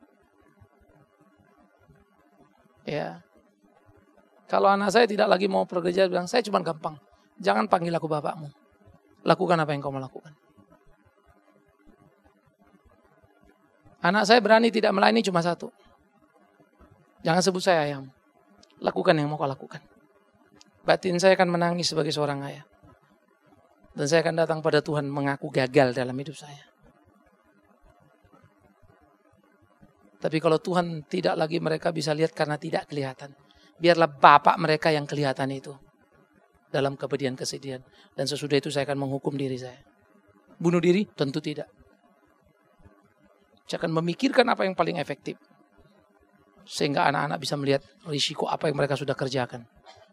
Ya. Kalau anak saya tidak lagi mau pergi gereja, bilang saya cuma gampang. Jangan panggil aku bapakmu. Lakukan apa yang kau mau lakukan. Anak saya berani tidak melayani cuma satu. Jangan sebut saya ayahmu. Lakukan yang mau kau lakukan. Batin saya akan menangis sebagai seorang ayah. Dan saya akan datang pada Tuhan mengaku gagal dalam hidup saya. Tapi kalau Tuhan tidak lagi mereka bisa lihat karena tidak kelihatan. Biarlah Bapak mereka yang kelihatan itu. Dalam kepedihan kesedihan. Dan sesudah itu saya akan menghukum diri saya. Bunuh diri? Tentu tidak. Saya akan memikirkan apa yang paling efektif. Sehingga anak-anak bisa melihat risiko apa yang mereka sudah kerjakan.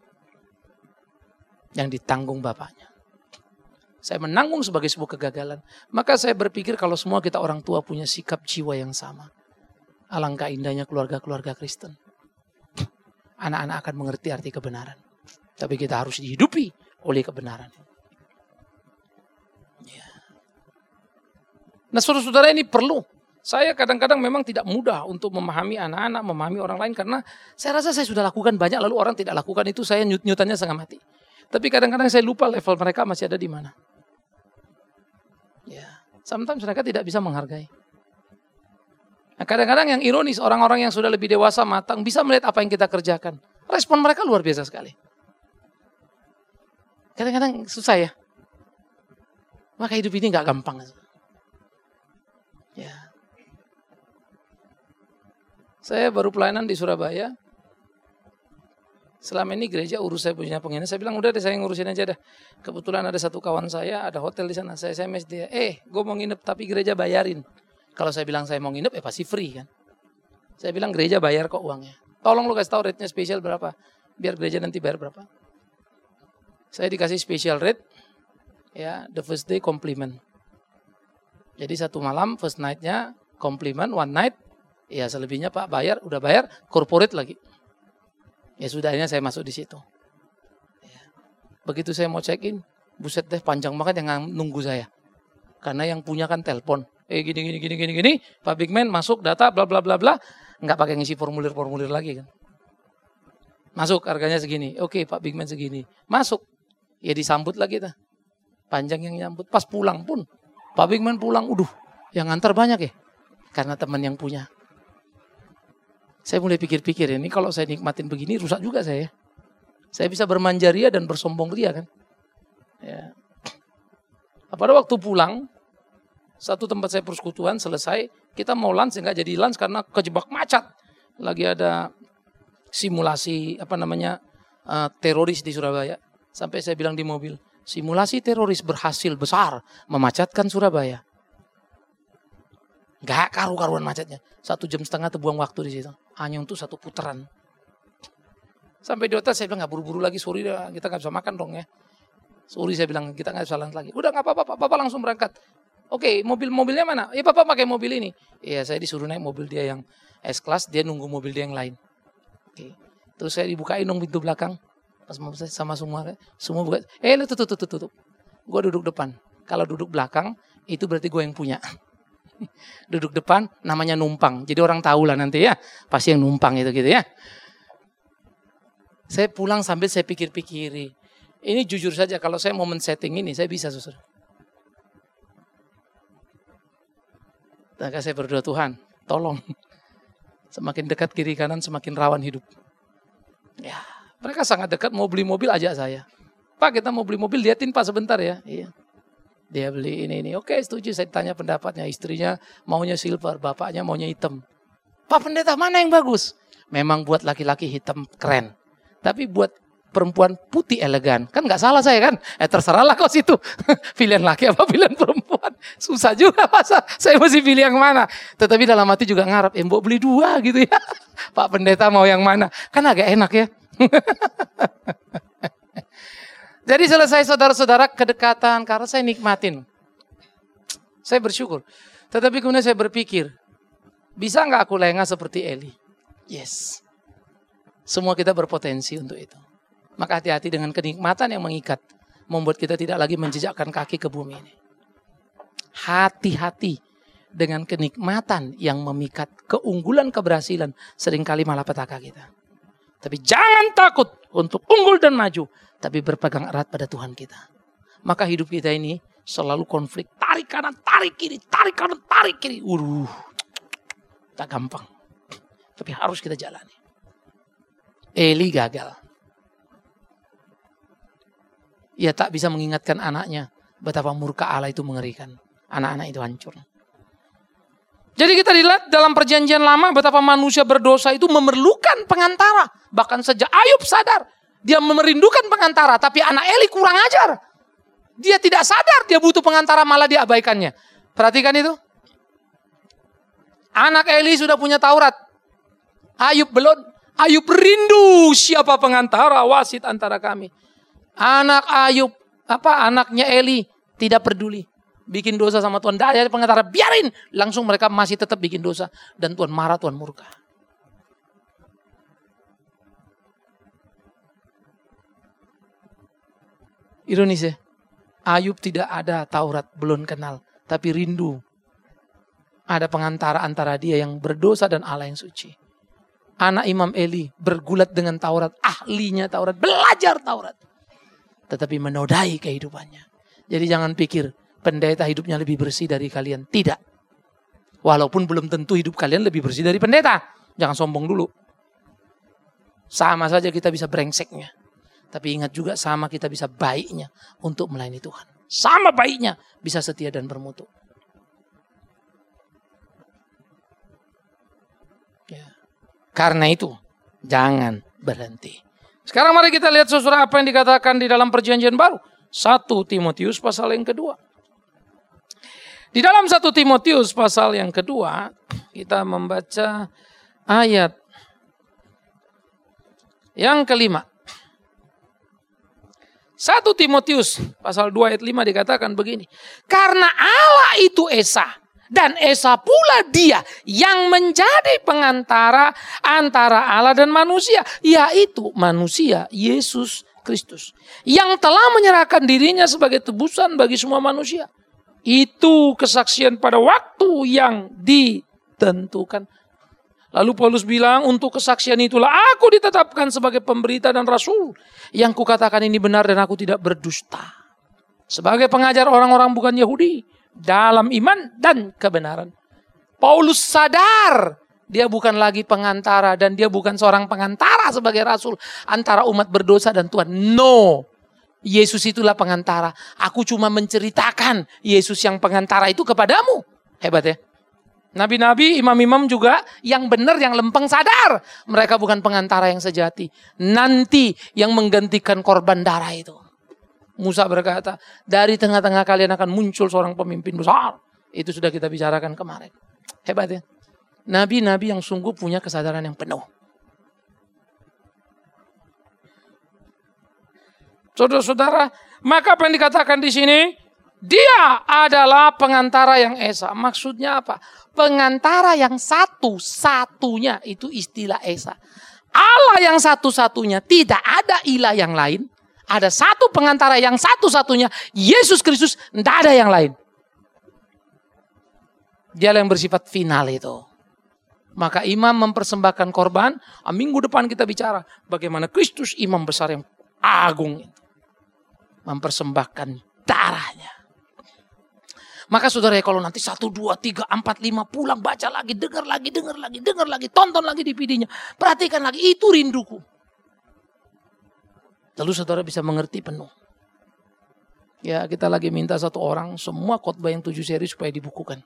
Yang ditanggung bapaknya. Saya menanggung sebagai sebuah kegagalan. Maka saya berpikir kalau semua kita orang tua punya sikap jiwa yang sama. Alangkah indahnya keluarga-keluarga Kristen. Anak-anak akan mengerti arti kebenaran. Tapi kita harus dihidupi oleh kebenaran. Ya. Nah saudara-saudara ini perlu. Saya kadang-kadang memang tidak mudah untuk memahami anak-anak, memahami orang lain. Karena saya rasa saya sudah lakukan banyak, lalu orang tidak lakukan itu, saya nyut-nyutannya setengah mati. Tapi kadang-kadang saya lupa level mereka masih ada di mana. Ya, sometimes mereka tidak bisa menghargai. Nah, kadang-kadang yang ironis, orang-orang yang sudah lebih dewasa, matang, bisa melihat apa yang kita kerjakan. Respon mereka luar biasa sekali. Kadang-kadang susah ya. Maka hidup ini gak gampang. Ya. Saya baru pelayanan di Surabaya. Selama ini gereja urus saya punya penginap. Saya bilang udah deh saya ngurusin aja dah. Kebetulan ada satu kawan saya, ada hotel di sana. Saya S M S dia, eh gue mau nginep tapi gereja bayarin. Kalau saya bilang saya mau nginep ya pasti free kan. Saya bilang gereja bayar kok uangnya. Tolong lu kasih tahu rate-nya spesial berapa. Biar gereja nanti bayar berapa. Saya dikasih special rate. Ya, the first day compliment. Jadi satu malam first night-nya compliment, one night. Ya selebihnya Pak bayar, udah bayar, corporate lagi. Ya sudah, akhirnya saya masuk di situ. Ya. Begitu saya mau check in, buset deh panjang banget yang nunggu saya. Karena yang punya kan telepon. Eh gini gini gini gini gini, Pak Big Man masuk data bla bla bla bla, nggak pakai ngisi formulir-formulir lagi kan. Masuk harganya segini. Oke, Pak Big Man segini. Masuk. Ya disambut lagi dah. Panjang yang nyambut. Pas pulang pun Pak Big Man pulang, uduh, yang ngantar banyak ya. Karena teman yang punya. Saya mulai pikir-pikir, ini kalau saya nikmatin begini rusak juga saya. Saya bisa bermanja ria dan bersombong ria kan. Ya. Pada waktu pulang, satu tempat saya persekutuan selesai, kita mau lunch nggak jadi lunch karena kejebak macet. Lagi ada simulasi apa namanya uh, teroris di Surabaya. Sampai saya bilang di mobil, simulasi teroris berhasil besar memacatkan Surabaya. Gak karu-karuan macetnya. Satu jam setengah terbuang waktu di situ. Hanya untuk satu putaran. Sampai di hotel saya bilang gak buru-buru lagi. Sorry kita gak bisa makan dong ya. Sorry saya bilang kita gak bisa lanjut lagi. Udah gak apa-apa. Bapak langsung berangkat. Oke mobil-mobilnya mana? Ya Bapak pakai mobil ini. Iya saya disuruh naik mobil dia yang S-Class. Dia nunggu mobil dia yang lain. Oke. Terus saya dibukain dong pintu belakang. Pas mobil saya sama semua. Semua buka. Eh lu tutup tutup tutup. Gue duduk depan. Kalau duduk belakang itu berarti gue yang punya. Duduk depan namanya numpang. Jadi orang tahu lah nanti ya. Pasti yang numpang itu gitu ya. Saya pulang sambil saya pikir-pikiri. Ini jujur saja kalau saya momen setting ini saya bisa susur. Maka saya berdoa Tuhan tolong. Semakin dekat kiri kanan semakin rawan hidup. Ya, mereka sangat dekat mau beli mobil ajak saya. Pak kita mau beli mobil liatin Pak sebentar ya. Iya. Dia beli ini ini. Oke setuju saya tanya pendapatnya. Istrinya maunya silver. Bapaknya maunya hitam. Pak pendeta mana yang bagus? Memang buat laki-laki hitam keren. Tapi buat perempuan putih elegan. Kan gak salah saya kan. Eh terserahlah kau situ. Pilihan laki apa pilihan perempuan. Susah juga masa. Saya mesti pilih yang mana. Tetapi dalam hati juga ngarap. Eh mbok beli dua gitu ya. Pak pendeta mau yang mana. Kan agak enak ya. Jadi selesai saudara-saudara kedekatan karena saya nikmatin. Saya bersyukur. Tetapi kemudian saya berpikir, bisa nggak aku lengah seperti Eli? Yes. Semua kita berpotensi untuk itu. Maka hati-hati dengan kenikmatan yang mengikat. Membuat kita tidak lagi menjejakkan kaki ke bumi ini. Hati-hati dengan kenikmatan yang memikat. Keunggulan keberhasilan seringkali malah petaka kita. Tapi jangan takut untuk unggul dan maju. Tapi berpegang erat pada Tuhan kita. Maka hidup kita ini selalu konflik. Tarik kanan, tarik kiri, tarik kanan, tarik kiri. Uruh, tak gampang. Tapi harus kita jalani. Eli gagal. Ia tak bisa mengingatkan anaknya. Betapa murka Allah itu mengerikan. Anak-anak itu hancur. Jadi kita lihat dalam perjanjian lama betapa manusia berdosa itu memerlukan pengantara. Bahkan sejak Ayub sadar. Dia merindukan pengantara. Tapi anak Eli kurang ajar. Dia tidak sadar dia butuh pengantara malah diabaikannya. Perhatikan itu. Anak Eli sudah punya Taurat. Ayub belum. Ayub rindu siapa pengantara wasit antara kami. Anak Ayub. Apa anaknya Eli tidak peduli. bikin dosa sama Tuhan. Tidak ada pengantara, biarin. Langsung mereka masih tetap bikin dosa. Dan Tuhan marah, Tuhan murka. Ironis ya. Ayub tidak ada Taurat, belum kenal. Tapi rindu. Ada pengantara antara dia yang berdosa dan Allah yang suci. Anak Imam Eli bergulat dengan Taurat. Ahlinya Taurat, belajar Taurat. Tetapi menodai kehidupannya. Jadi jangan pikir pendeta hidupnya lebih bersih dari kalian. Tidak. Walaupun belum tentu hidup kalian lebih bersih dari pendeta. Jangan sombong dulu. Sama saja kita bisa brengseknya. Tapi ingat juga sama kita bisa baiknya untuk melayani Tuhan. Sama baiknya bisa setia dan bermutu. Ya. Karena itu jangan berhenti. Sekarang mari kita lihat saudara apa yang dikatakan di dalam perjanjian baru. satu Timotius pasal yang kedua. Di dalam satu Timotius pasal yang kedua, kita membaca ayat yang kelima. satu Timotius pasal dua ayat lima dikatakan begini. Karena Allah itu Esa. Dan Esa pula dia yang menjadi pengantara antara Allah dan manusia. Yaitu manusia Yesus Kristus. Yang telah menyerahkan dirinya sebagai tebusan bagi semua manusia. Itu kesaksian pada waktu yang ditentukan. Lalu Paulus bilang, untuk kesaksian itulah aku ditetapkan sebagai pemberita dan rasul. Yang kukatakan ini benar dan aku tidak berdusta. Sebagai pengajar orang-orang bukan Yahudi. Dalam iman dan kebenaran. Paulus sadar dia bukan lagi pengantara dan dia bukan seorang pengantara sebagai rasul antara umat berdosa dan Tuhan. No. Yesus itulah pengantara. Aku cuma menceritakan Yesus yang pengantara itu kepadamu. Hebat ya. Nabi-nabi, imam-imam juga yang benar, yang lempeng sadar. Mereka bukan pengantara yang sejati. Nanti yang menggantikan korban darah itu. Musa berkata, dari tengah-tengah kalian akan muncul seorang pemimpin besar. Itu sudah kita bicarakan kemarin. Hebat ya. Nabi-nabi yang sungguh punya kesadaran yang penuh. Saudara-saudara, maka apa yang dikatakan di sini? Dia adalah pengantara yang Esa. Maksudnya apa? Pengantara yang satu-satunya, itu istilah Esa. Allah yang satu-satunya, tidak ada ilah yang lain. Ada satu pengantara yang satu-satunya, Yesus Kristus, tidak ada yang lain. Dia yang bersifat final itu. Maka imam mempersembahkan korban. Minggu depan kita bicara bagaimana Kristus imam besar yang agung itu mempersembahkan darahnya. Maka saudara ya, kalau nanti satu, dua, tiga, empat, lima pulang baca lagi, dengar lagi, dengar lagi, dengar lagi, tonton lagi D V D-nya, perhatikan lagi, itu rinduku. Lalu saudara bisa mengerti penuh. Ya, kita lagi minta satu orang semua khotbah yang tujuh seri supaya dibukukan.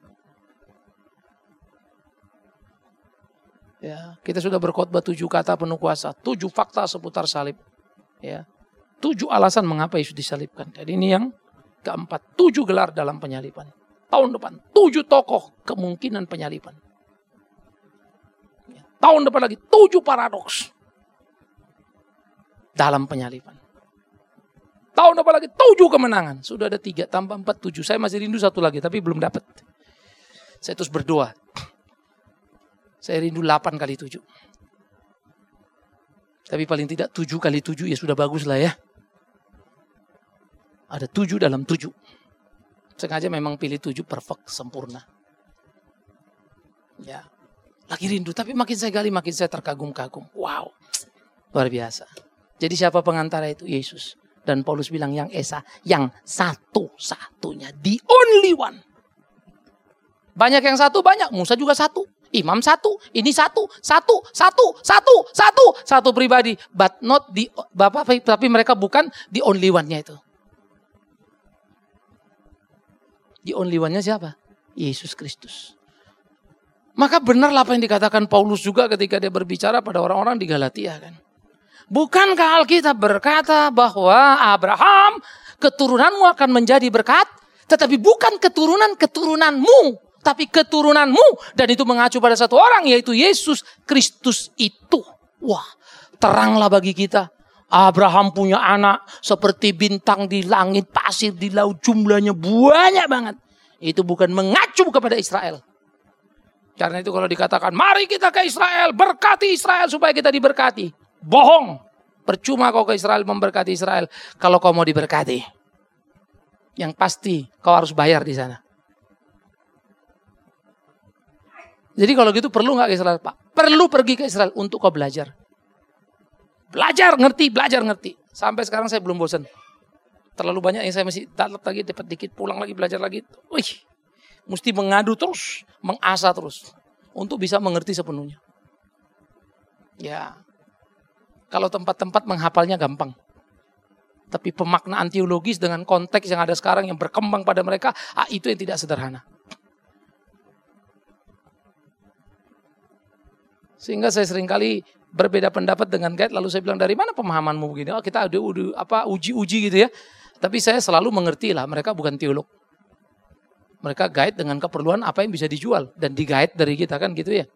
Ya, kita sudah berkhotbah tujuh kata penuh kuasa, tujuh fakta seputar salib. Ya, tujuh alasan mengapa Yesus disalibkan. Jadi ini yang keempat, tujuh gelar dalam penyaliban. Tahun depan, tujuh tokoh kemungkinan penyaliban. Ya, tahun depan lagi, tujuh paradoks dalam penyaliban. Tahun depan lagi tujuh kemenangan. Sudah ada tiga tambah empat tujuh. Saya masih rindu satu lagi tapi belum dapat. Saya terus berdoa. Saya rindu delapan kali tujuh. Tapi paling tidak tujuh kali tujuh ya sudah bagus lah ya. Ada tujuh dalam tujuh. Sengaja memang pilih tujuh perfect, sempurna. Ya, lagi rindu. Tapi makin saya gali makin saya terkagum-kagum. Wow, luar biasa. Jadi siapa pengantara itu? Yesus. Dan Paulus bilang yang Esa, yang satu-satunya, the only one. Banyak yang satu, banyak. Musa juga satu. Imam satu, ini satu, satu, satu, satu, satu, satu pribadi. But not the, Bapak, tapi mereka bukan the only one-nya itu. The only one-nya siapa? Yesus Kristus. Maka benarlah apa yang dikatakan Paulus juga ketika dia berbicara pada orang-orang di Galatia kan. Bukankah Alkitab berkata bahwa Abraham keturunanmu akan menjadi berkat, tetapi bukan keturunan-keturunanmu, tapi keturunanmu, dan itu mengacu pada satu orang yaitu Yesus Kristus itu. Wah, teranglah bagi kita Abraham punya anak seperti bintang di langit, pasir di laut, jumlahnya banyak banget. Itu bukan mengacu kepada Israel. Karena itu kalau dikatakan, mari kita ke Israel, berkati Israel supaya kita diberkati. Bohong. Percuma kau ke Israel memberkati Israel kalau kau mau diberkati. Yang pasti kau harus bayar di sana. Jadi kalau gitu perlu nggak ke Israel, Pak? Perlu pergi ke Israel untuk kau belajar. Belajar, ngerti, belajar, ngerti. Sampai sekarang saya belum bosan. Terlalu banyak yang saya masih dapat lagi, dapat dikit, pulang lagi, belajar lagi. Wih, mesti mengadu terus, mengasah terus. Untuk bisa mengerti sepenuhnya. Ya, kalau tempat-tempat menghafalnya gampang. Tapi pemaknaan teologis dengan konteks yang ada sekarang yang berkembang pada mereka, ah, itu yang tidak sederhana. Sehingga saya seringkali berbeda pendapat dengan guide, lalu saya bilang, dari mana pemahamanmu begini? Oh, kita ada apa uji-uji gitu ya. Tapi saya selalu mengerti lah, mereka bukan teolog. Mereka guide dengan keperluan apa yang bisa dijual dan di-guide dari kita kan gitu ya.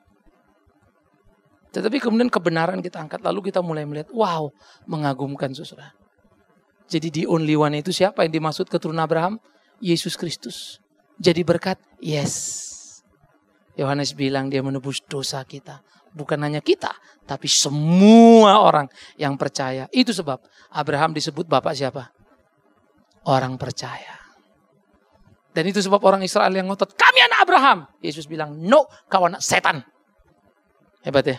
Tetapi kemudian kebenaran kita angkat, lalu kita mulai melihat, wow, mengagumkan saudara. Jadi the only one itu siapa yang dimaksud keturunan Abraham? Yesus Kristus. Jadi berkat? Yes. Yohanes bilang dia menebus dosa kita. Bukan hanya kita, tapi semua orang yang percaya. Itu sebab Abraham disebut bapak siapa? Orang percaya. Dan itu sebab orang Israel yang ngotot, kami anak Abraham. Yesus bilang, no, kau anak setan. Hebat ya.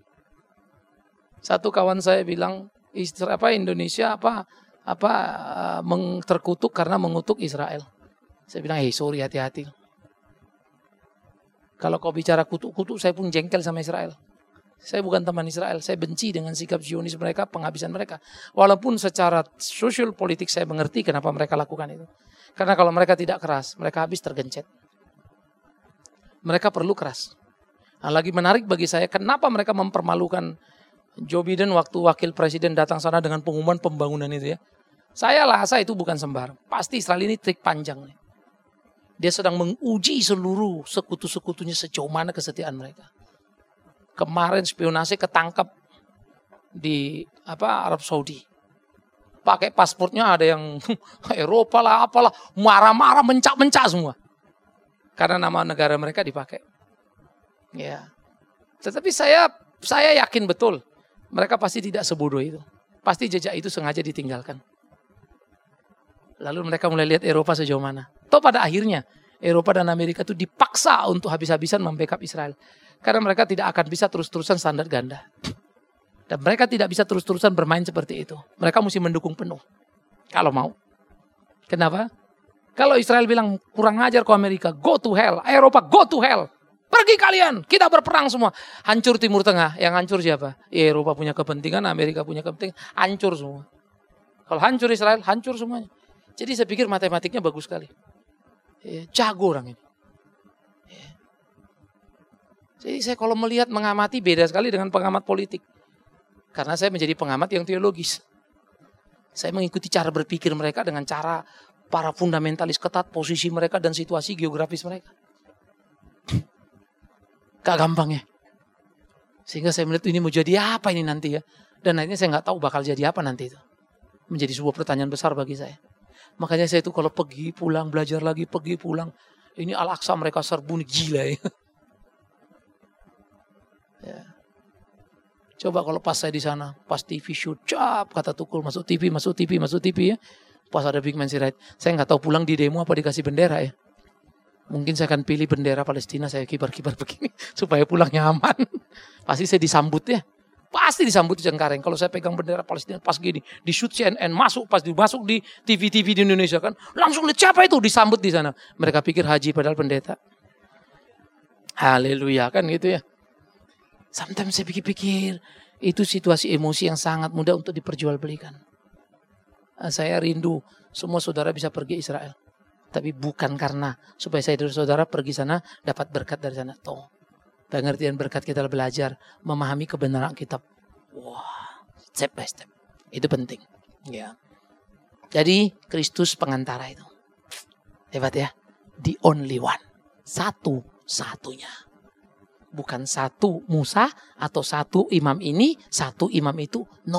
Satu kawan saya bilang, Israel, apa Indonesia apa apa uh, terkutuk karena mengutuk Israel. Saya bilang, hey sorry, hati-hati. Kalau kau bicara kutuk-kutuk, saya pun jengkel sama Israel. Saya bukan teman Israel, saya benci dengan sikap Zionis mereka, penghabisan mereka. Walaupun secara sosial politik saya mengerti kenapa mereka lakukan itu. Karena kalau mereka tidak keras, mereka habis tergencet. Mereka perlu keras. Nah, lagi menarik bagi saya, kenapa mereka mempermalukan Joe Biden waktu wakil presiden datang sana dengan pengumuman pembangunan itu ya. Saya rasa itu bukan sembarang. Pasti Israel ini trik panjang nih. Dia sedang menguji seluruh sekutu-sekutunya sejauh mana kesetiaan mereka. Kemarin spionase ketangkap di apa Arab Saudi. Pakai pasportnya ada yang Eropa lah, apalah, marah-marah, mencak-mencak semua. Karena nama negara mereka dipakai. Ya. Tetapi saya saya yakin betul mereka pasti tidak sebodoh itu. Pasti jejak itu sengaja ditinggalkan. Lalu mereka mulai lihat Eropa sejauh mana. Toh pada akhirnya Eropa dan Amerika itu dipaksa untuk habis-habisan membackup Israel. Karena mereka tidak akan bisa terus-terusan standar ganda. Dan mereka tidak bisa terus-terusan bermain seperti itu. Mereka mesti mendukung penuh. Kalau mau. Kenapa? Kalau Israel bilang kurang ajar ke Amerika, go to hell. Eropa, go to hell. Pergi kalian, kita berperang semua. Hancur Timur Tengah. Yang hancur siapa? Eropa punya kepentingan, Amerika punya kepentingan. Hancur semua. Kalau hancur Israel, hancur semuanya. Jadi saya pikir matematiknya bagus sekali. Ya, jago orang ini. Ya. Jadi saya kalau melihat mengamati beda sekali dengan pengamat politik. Karena saya menjadi pengamat yang teologis. Saya mengikuti cara berpikir mereka dengan cara para fundamentalis ketat, posisi mereka dan situasi geografis mereka. Gak gampang ya. Sehingga saya melihat ini mau jadi apa ini nanti ya. Dan akhirnya saya gak tahu bakal jadi apa nanti itu. Menjadi sebuah pertanyaan besar bagi saya. Makanya saya itu kalau pergi pulang, belajar lagi, pergi pulang. Ini Al-Aqsa mereka serbu gila ya. Ya. Coba kalau pas saya di sana, pas T V shoot, cap, kata Tukul, masuk T V, masuk T V, masuk T V ya. Pas ada Big Man Sirait, saya nggak tahu pulang di demo apa dikasih bendera ya. Mungkin saya akan pilih bendera Palestina, saya kibar-kibar begini, supaya pulangnya aman. Pasti saya disambut ya. Pasti disambut di Cengkareng. Kalau saya pegang bendera Palestina pas gini, di shoot C N N, masuk, pas dimasuk di T V-T V di Indonesia kan, langsung lihat siapa itu, disambut di sana. Mereka pikir haji padahal pendeta. Haleluya kan gitu ya. Sometimes saya pikir-pikir, itu situasi emosi yang sangat mudah untuk diperjualbelikan. Saya rindu semua saudara bisa pergi Israel. Tapi bukan karena supaya saya dan saudara pergi sana dapat berkat dari sana. Toh, pengertian berkat kita belajar memahami kebenaran kitab. Wah, step by step. Itu penting. Ya. Jadi Kristus pengantara itu. Hebat ya. The only one. Satu-satunya. Bukan satu Musa atau satu imam ini, satu imam itu. No.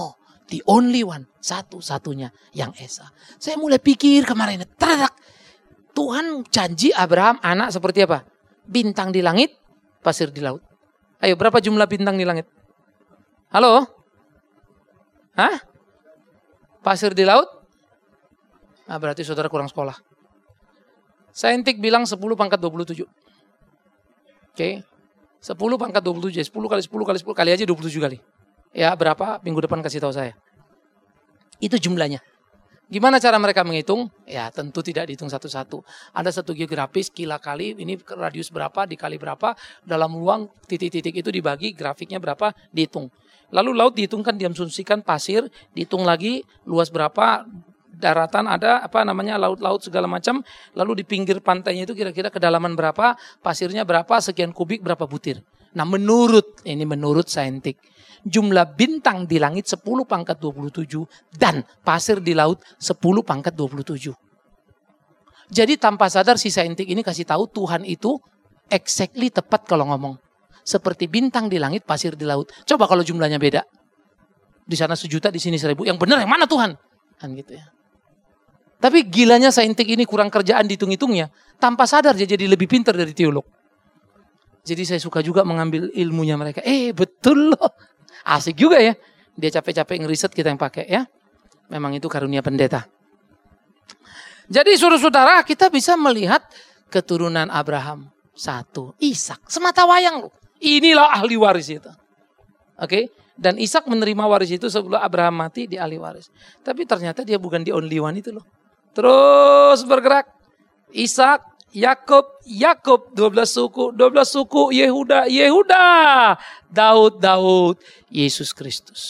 The only one. Satu-satunya yang esa. Saya mulai pikir kemarin. Terdak. Tuhan janji Abraham anak seperti apa? Bintang di langit, pasir di laut. Ayo, berapa jumlah bintang di langit? Halo? Hah? Pasir di laut? Nah, berarti saudara kurang sekolah. Saintik bilang sepuluh pangkat dua puluh tujuh. Oke. Okay. sepuluh pangkat dua puluh tujuh. sepuluh kali sepuluh kali sepuluh kali aja dua puluh tujuh kali. Ya, berapa? Minggu depan kasih tahu saya. Itu jumlahnya. Gimana cara mereka menghitung? Ya, tentu tidak dihitung satu-satu. Ada satu geografis, kila kali, ini radius berapa, dikali berapa, dalam ruang titik-titik itu dibagi, grafiknya berapa, dihitung. Lalu laut dihitungkan, diasumsikan pasir, dihitung lagi, luas berapa, daratan ada, apa namanya, laut-laut segala macam. Lalu di pinggir pantainya itu kira-kira kedalaman berapa, pasirnya berapa, sekian kubik, berapa butir. Nah, menurut, ini menurut saintik, jumlah bintang di langit sepuluh pangkat dua puluh tujuh dan pasir di laut sepuluh pangkat dua puluh tujuh. Jadi tanpa sadar si saintik ini kasih tahu Tuhan itu exactly tepat kalau ngomong. Seperti bintang di langit, pasir di laut. Coba kalau jumlahnya beda. Di sana sejuta, di sini seribu. Yang benar yang mana Tuhan? Kan gitu ya. Tapi gilanya saintik ini kurang kerjaan dihitung-hitungnya. Tanpa sadar dia jadi lebih pintar dari teolog. Jadi saya suka juga mengambil ilmunya mereka. Eh betul loh. Asik juga ya. Dia capek-capek ngeriset, kita yang pakai ya. Memang itu karunia pendeta. Jadi saudara-saudara, kita bisa melihat keturunan Abraham. Satu, Ishak. Semata wayang loh. Inilah ahli waris itu. Oke. Okay? Dan Ishak menerima waris itu sebelum Abraham mati, di ahli waris. Tapi ternyata dia bukan the only one itu loh. Terus bergerak. Ishak, Yakub, Yakub, dua belas suku, dua belas suku, Yehuda, Yehuda, Daud, Daud, Yesus Kristus.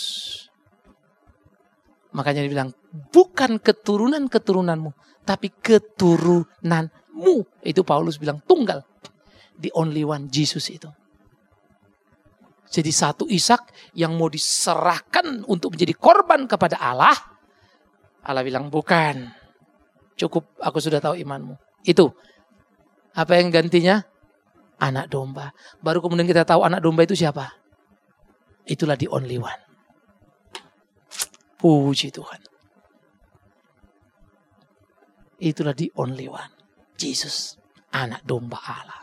Makanya dia bilang, bukan keturunan-keturunanmu, tapi keturunanmu. Itu Paulus bilang tunggal. The only one, Jesus itu. Jadi satu Ishak yang mau diserahkan untuk menjadi korban kepada Allah. Allah bilang, bukan. Cukup, aku sudah tahu imanmu. Itu. Apa yang gantinya? Anak domba. Baru kemudian kita tahu anak domba itu siapa? Itulah the only one. Puji Tuhan. Itulah the only one. Jesus. Anak domba Allah.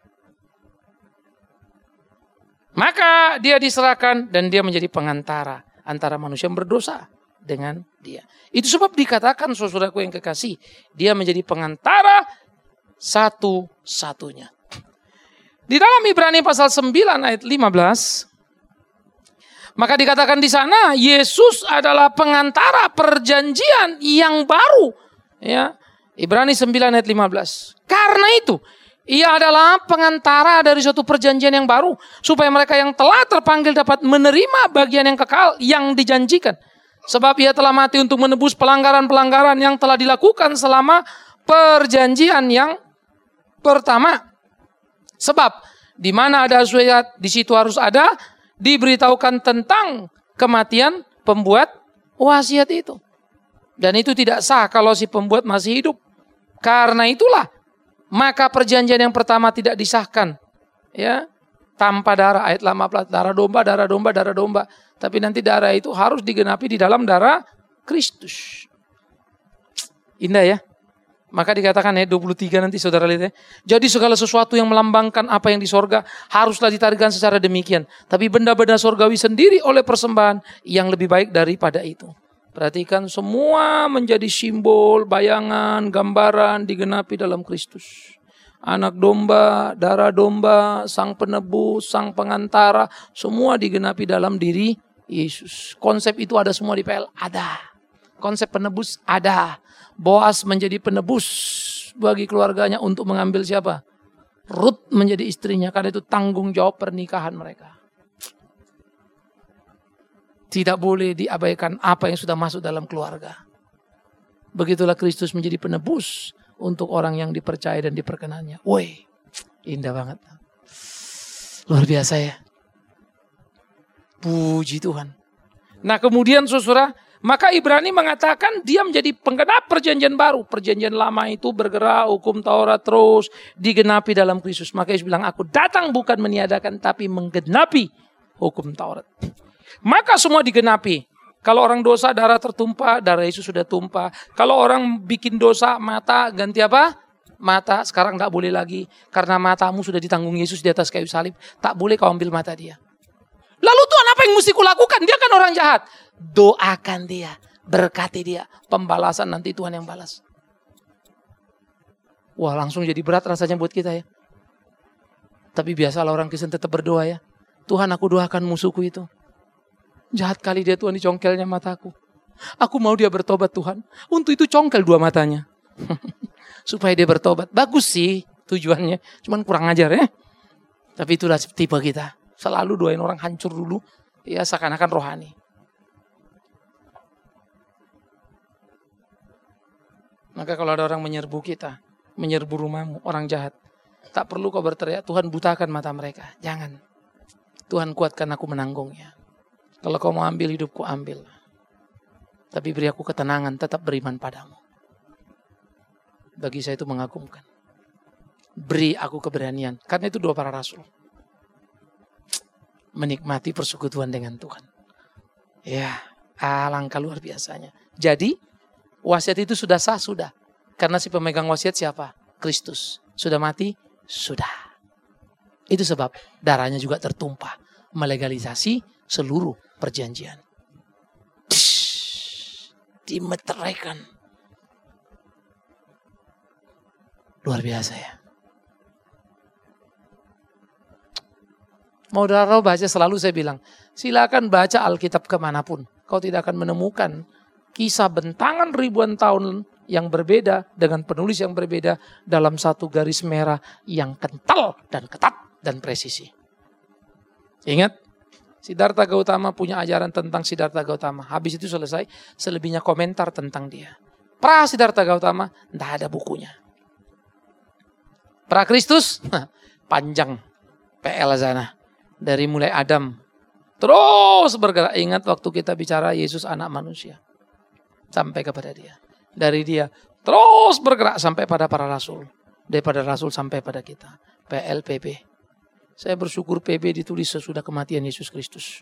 Maka dia diserahkan dan dia menjadi pengantara antara manusia yang berdosa dengan dia. Itu sebab dikatakan saudaraku yang kekasih. Dia menjadi pengantara satu-satunya. Di dalam Ibrani pasal sembilan ayat lima belas. Maka dikatakan di sana Yesus adalah pengantara perjanjian yang baru. Ya, Ibrani sembilan ayat lima belas. Karena itu ia adalah pengantara dari suatu perjanjian yang baru. Supaya mereka yang telah terpanggil dapat menerima bagian yang kekal yang dijanjikan. Sebab ia telah mati untuk menebus pelanggaran-pelanggaran yang telah dilakukan selama perjanjian yang pertama. Sebab di mana ada wasiat, di situ harus ada diberitahukan tentang kematian pembuat wasiat itu. Dan itu tidak sah kalau si pembuat masih hidup. Karena itulah maka perjanjian yang pertama tidak disahkan, ya, tanpa darah. Ayat lama darah domba, darah domba, darah domba. Tapi nanti darah itu harus digenapi di dalam darah Kristus. Indah ya. Maka dikatakan ya dua puluh tiga nanti saudara lihat ya. Jadi segala sesuatu yang melambangkan apa yang di sorga haruslah ditarikan secara demikian. Tapi benda-benda sorgawi sendiri oleh persembahan yang lebih baik daripada itu. Perhatikan semua menjadi simbol, bayangan, gambaran digenapi dalam Kristus. Anak domba, darah domba, sang penebus, sang pengantara, semua digenapi dalam diri Yesus. Konsep itu ada semua di P L, ada. Konsep penebus ada. Boas menjadi penebus bagi keluarganya untuk mengambil siapa? Ruth menjadi istrinya, karena itu tanggung jawab pernikahan mereka. Tidak boleh diabaikan apa yang sudah masuk dalam keluarga. Begitulah Kristus menjadi penebus untuk orang yang dipercaya dan diperkenannya. Woi, indah banget. Luar biasa ya. Puji Tuhan. Nah kemudian saudara, maka Ibrani mengatakan dia menjadi penggenap perjanjian baru. Perjanjian lama itu bergerak, hukum Taurat terus digenapi dalam Kristus. Maka Yesus bilang, aku datang bukan meniadakan tapi menggenapi hukum Taurat. Maka semua digenapi. Kalau orang dosa darah tertumpah, darah Yesus sudah tumpah. Kalau orang bikin dosa mata ganti apa? Mata. Sekarang tidak boleh lagi. Karena matamu sudah ditanggung Yesus di atas kayu salib. Tak boleh kau ambil mata dia. Lalu Tuhan apa yang mesti kulakukan? Dia kan orang jahat. Doakan dia. Berkati dia. Pembalasan nanti Tuhan yang balas. Wah, langsung jadi berat rasanya buat kita ya. Tapi biasalah orang Kristen tetap berdoa ya. Tuhan, aku doakan musuhku itu. Jahat kali dia, Tuhan, dicongkelnya mataku. Aku mau dia bertobat, Tuhan. Untuk itu congkel dua matanya. Supaya dia bertobat. Bagus sih tujuannya. Cuman kurang ajar ya. Tapi itulah tipe kita. Selalu doain orang hancur dulu. Ya seakan-akan rohani. Maka kalau ada orang menyerbu kita. Menyerbu rumahmu, orang jahat. Tak perlu kau berteriak, Tuhan butakan mata mereka. Jangan. Tuhan kuatkan aku menanggungnya. Kalau kau mau ambil hidupku, ambil. Tapi beri aku ketenangan, tetap beriman padamu. Bagi saya itu mengagumkan. Beri aku keberanian. Karena itu doa para rasul. Menikmati persekutuan dengan Tuhan. Ya, alangkah luar biasanya. Jadi, wasiat itu sudah sah, sudah. Karena si pemegang wasiat siapa? Kristus. Sudah mati? Sudah. Itu sebab darahnya juga tertumpah. Melegalisasi seluruh perjanjian. Psh, dimeteraikan. Luar biasa ya. Mau darah baca selalu saya bilang. Silakan baca Alkitab kemanapun. Kau tidak akan menemukan kisah bentangan ribuan tahun yang berbeda dengan penulis yang berbeda dalam satu garis merah yang kental dan ketat dan presisi. Ingat, Siddhartha Gautama punya ajaran tentang Siddhartha Gautama. Habis itu selesai, selebihnya komentar tentang dia. Pra Siddhartha Gautama, tidak ada bukunya. Pra Kristus, panjang P L sana. Dari mulai Adam, terus bergerak. Ingat waktu kita bicara Yesus anak manusia. Sampai kepada dia. Dari dia, terus bergerak sampai pada para rasul. Daripada rasul sampai pada kita. P L P B. Saya bersyukur P B ditulis sesudah kematian Yesus Kristus.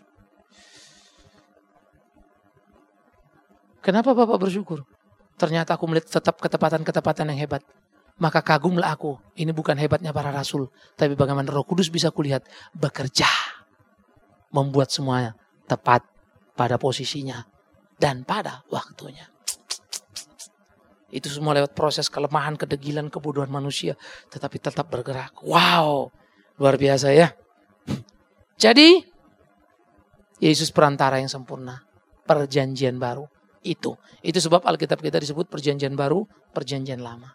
Kenapa Bapak bersyukur? Ternyata aku melihat tetap ketepatan-ketepatan yang hebat. Maka kagumlah aku. Ini bukan hebatnya para rasul. Tapi bagaimana Roh Kudus bisa kulihat bekerja. Membuat semuanya tepat pada posisinya. Dan pada waktunya. Itu semua lewat proses kelemahan, kedegilan, kebodohan manusia. Tetapi tetap bergerak. Wow. Luar biasa ya. Jadi, Yesus perantara yang sempurna. Perjanjian baru. Itu. Itu sebab Alkitab kita disebut perjanjian baru, perjanjian lama.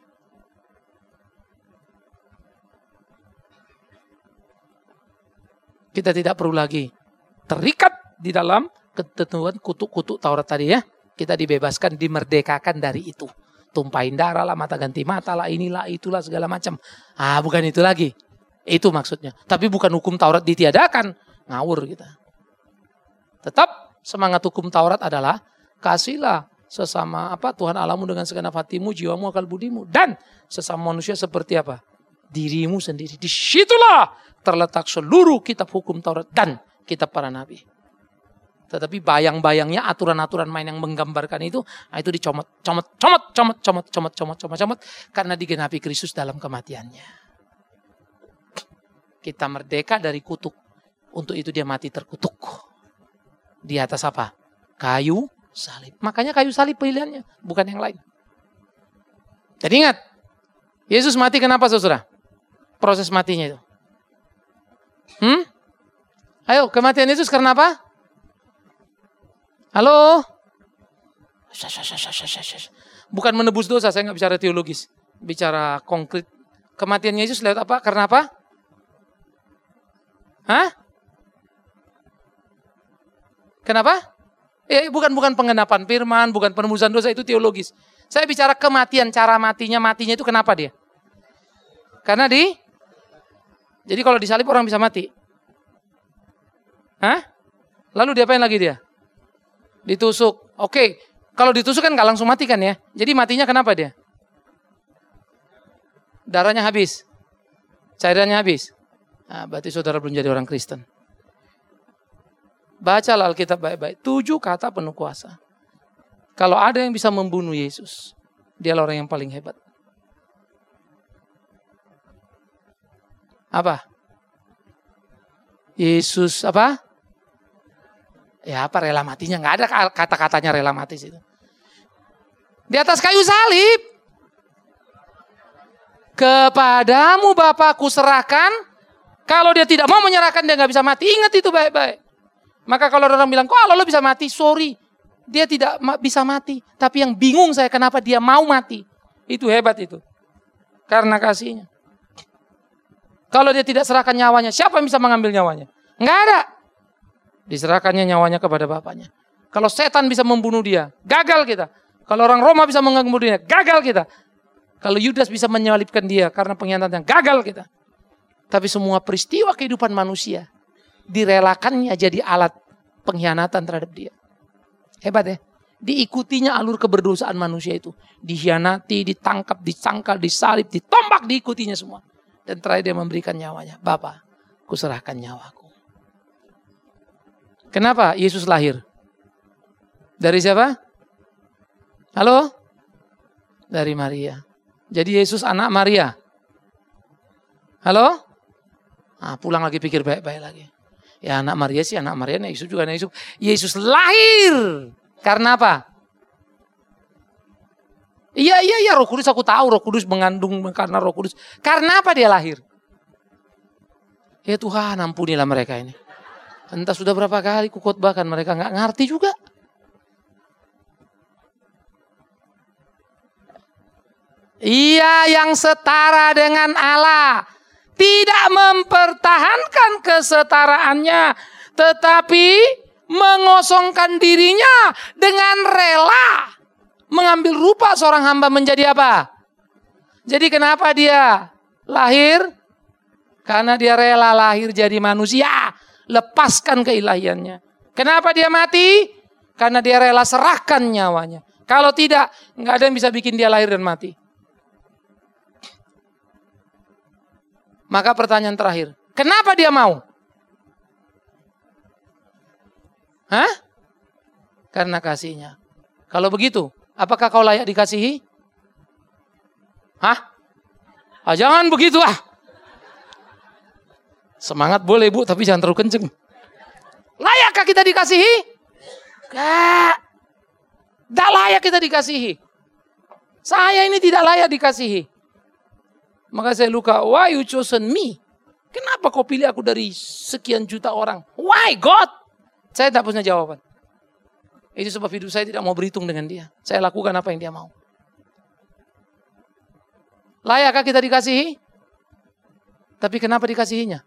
Kita tidak perlu lagi terikat di dalam ketentuan kutuk-kutuk Taurat tadi ya. Kita dibebaskan, dimerdekakan dari itu. Tumpahin darah lah, mata ganti mata lah, inilah, itulah, segala macam. Ah, bukan itu lagi. Itu maksudnya. Tapi bukan hukum Taurat ditiadakan. Ngawur kita. Tetap semangat hukum Taurat adalah kasihlah sesama apa Tuhan Allahmu dengan segenap hatimu, jiwamu, akal budimu. Dan sesama manusia seperti apa? Dirimu sendiri. Disitulah terletak seluruh kitab hukum Taurat dan kitab para nabi. Tetapi bayang-bayangnya aturan-aturan main yang menggambarkan itu, itu dicomot, comot, comot, comot, comot, comot, comot, comot, comot, karena digenapi Kristus dalam kematiannya. Kita merdeka dari kutuk. Untuk itu dia mati terkutuk. Di atas apa? Kayu salib. Makanya kayu salib pilihannya, bukan yang lain. Jadi ingat, Yesus mati kenapa saudara? Proses matinya itu. Hmm? Ayo, kematian Yesus karena apa? Halo? Bukan menebus dosa, saya nggak bicara teologis. Bicara konkret. Kematian Yesus lewat apa? Karena apa? Hah? Kenapa? Eh, bukan bukan pengenapan firman, bukan penebusan dosa, itu teologis. Saya bicara kematian, cara matinya, matinya itu kenapa dia? Karena di Jadi kalau disalib orang bisa mati. Hah? Lalu diapain lagi dia? Ditusuk. Oke, kalau ditusuk kan nggak langsung mati kan ya? Jadi matinya kenapa dia? Darahnya habis. Cairannya habis. Nah, berarti saudara belum jadi orang Kristen. Bacalah Alkitab baik-baik. Tujuh kata penuh kuasa. Kalau ada yang bisa membunuh Yesus, dialah orang yang paling hebat. Apa? Yesus apa? Ya apa rela matinya? Nggak ada kata-katanya rela mati situ. Di atas kayu salib. Kepadamu Bapakku serahkan. Kalau dia tidak mau menyerahkan, dia nggak bisa mati. Ingat itu baik-baik. Maka kalau orang bilang, kok Allah lo bisa mati? Sorry. Dia tidak bisa mati. Tapi yang bingung saya kenapa dia mau mati. Itu hebat itu. Karena kasihnya. Kalau dia tidak serahkan nyawanya, siapa yang bisa mengambil nyawanya? Nggak ada. Diserahkannya nyawanya kepada Bapaknya. Kalau setan bisa membunuh dia, gagal kita. Kalau orang Roma bisa membunuh dia, gagal kita. Kalau Yudas bisa menyalibkan dia karena pengkhianatnya, gagal kita. Tapi semua peristiwa kehidupan manusia direlakannya jadi alat pengkhianatan terhadap dia. Hebat ya. Diikutinya alur keberdosaan manusia itu. Dikhianati, ditangkap, dicangkal, disalib, ditombak, diikutinya semua. Dan terakhir dia memberikan nyawanya. Bapa, kuserahkan nyawaku. Kenapa Yesus lahir? Dari siapa? Halo? Dari Maria. Jadi Yesus anak Maria. Halo? Nah, pulang lagi pikir baik-baik lagi. Ya anak Maria sih anak Maria, Yesus juga anak Yesus. Yesus lahir karena apa? Iya iya iya Roh Kudus aku tahu Roh Kudus mengandung karena Roh Kudus. Karena apa dia lahir? Ya Tuhan ampunilah mereka ini. Entah sudah berapa kali kukhotbahkan mereka nggak ngerti juga. Ia yang setara dengan Allah. Tidak mempertahankan kesetaraannya. Tetapi mengosongkan dirinya dengan rela. Mengambil rupa seorang hamba menjadi apa? Jadi kenapa dia lahir? Karena dia rela lahir jadi manusia. Lepaskan keilahiannya. Kenapa dia mati? Karena dia rela serahkan nyawanya. Kalau tidak, nggak ada yang bisa bikin dia lahir dan mati. Maka pertanyaan terakhir, kenapa dia mau? Hah? Karena kasihnya. Kalau begitu, apakah kau layak dikasihi? Hah? Ah, jangan begitu ah. Semangat boleh bu, tapi jangan terlalu kenceng. Layakkah kita dikasihi? Gak. Tidak layak kita dikasihi. Saya ini tidak layak dikasihi. Maka saya luka, why you chosen me? Kenapa kau pilih aku dari sekian juta orang? Why God? Saya tak punya jawaban. Itu sebab hidup saya tidak mau berhitung dengan dia. Saya lakukan apa yang dia mau. Layakkah kita dikasihi? Tapi kenapa dikasihinya?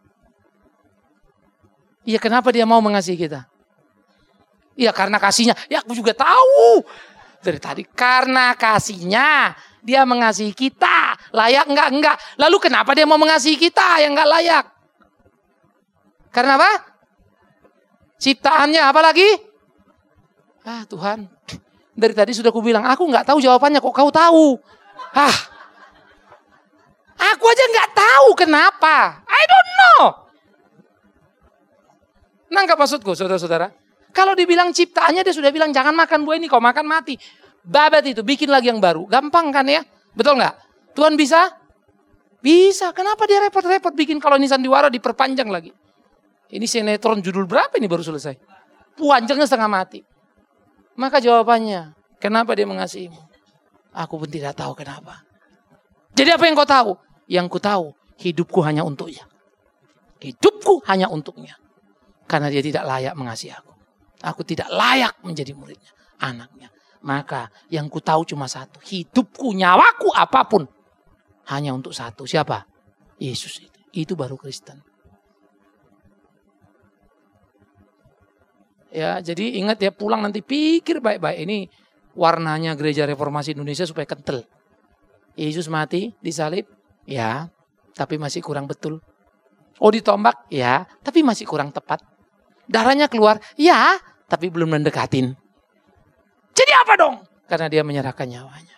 Iya kenapa dia mau mengasihi kita? Iya karena kasihnya. Ya aku juga tahu. Dari tadi karena kasihnya. Dia mengasihi kita. Layak enggak? Enggak. Lalu kenapa dia mau mengasihi kita yang enggak layak? Karena apa? Ciptaannya apa lagi? Ah Tuhan. Dari tadi sudah aku bilang. Aku enggak tahu jawabannya. Kok kau tahu? Ah. Aku aja enggak tahu kenapa. I don't know. Nangkap maksudku saudara-saudara? Kalau dibilang ciptaannya dia sudah bilang jangan makan buah ini. Kau makan mati. Babat itu, bikin lagi yang baru. Gampang kan ya? Betul nggak? Tuhan bisa? Bisa. Kenapa dia repot-repot bikin koloni sandiwara diperpanjang lagi? Ini sinetron judul berapa ini baru selesai? Panjangnya setengah mati. Maka jawabannya, kenapa dia mengasihimu? Aku pun tidak tahu kenapa. Jadi apa yang kau tahu? Yang ku tahu, hidupku hanya untuknya. Hidupku hanya untuknya. Karena dia tidak layak mengasihi aku. Aku tidak layak menjadi muridnya, anaknya. Maka yang ku tahu cuma satu. Hidupku, nyawaku, apapun. Hanya untuk satu. Siapa? Yesus itu. Itu baru Kristen. Ya, jadi ingat ya pulang nanti pikir baik-baik. Ini warnanya gereja reformasi Indonesia supaya kental. Yesus mati, disalib. Ya, tapi masih kurang betul. Oh ditombak? Ya, tapi masih kurang tepat. Darahnya keluar? Ya, tapi belum mendekatin. Jadi apa dong? Karena dia menyerahkan nyawanya.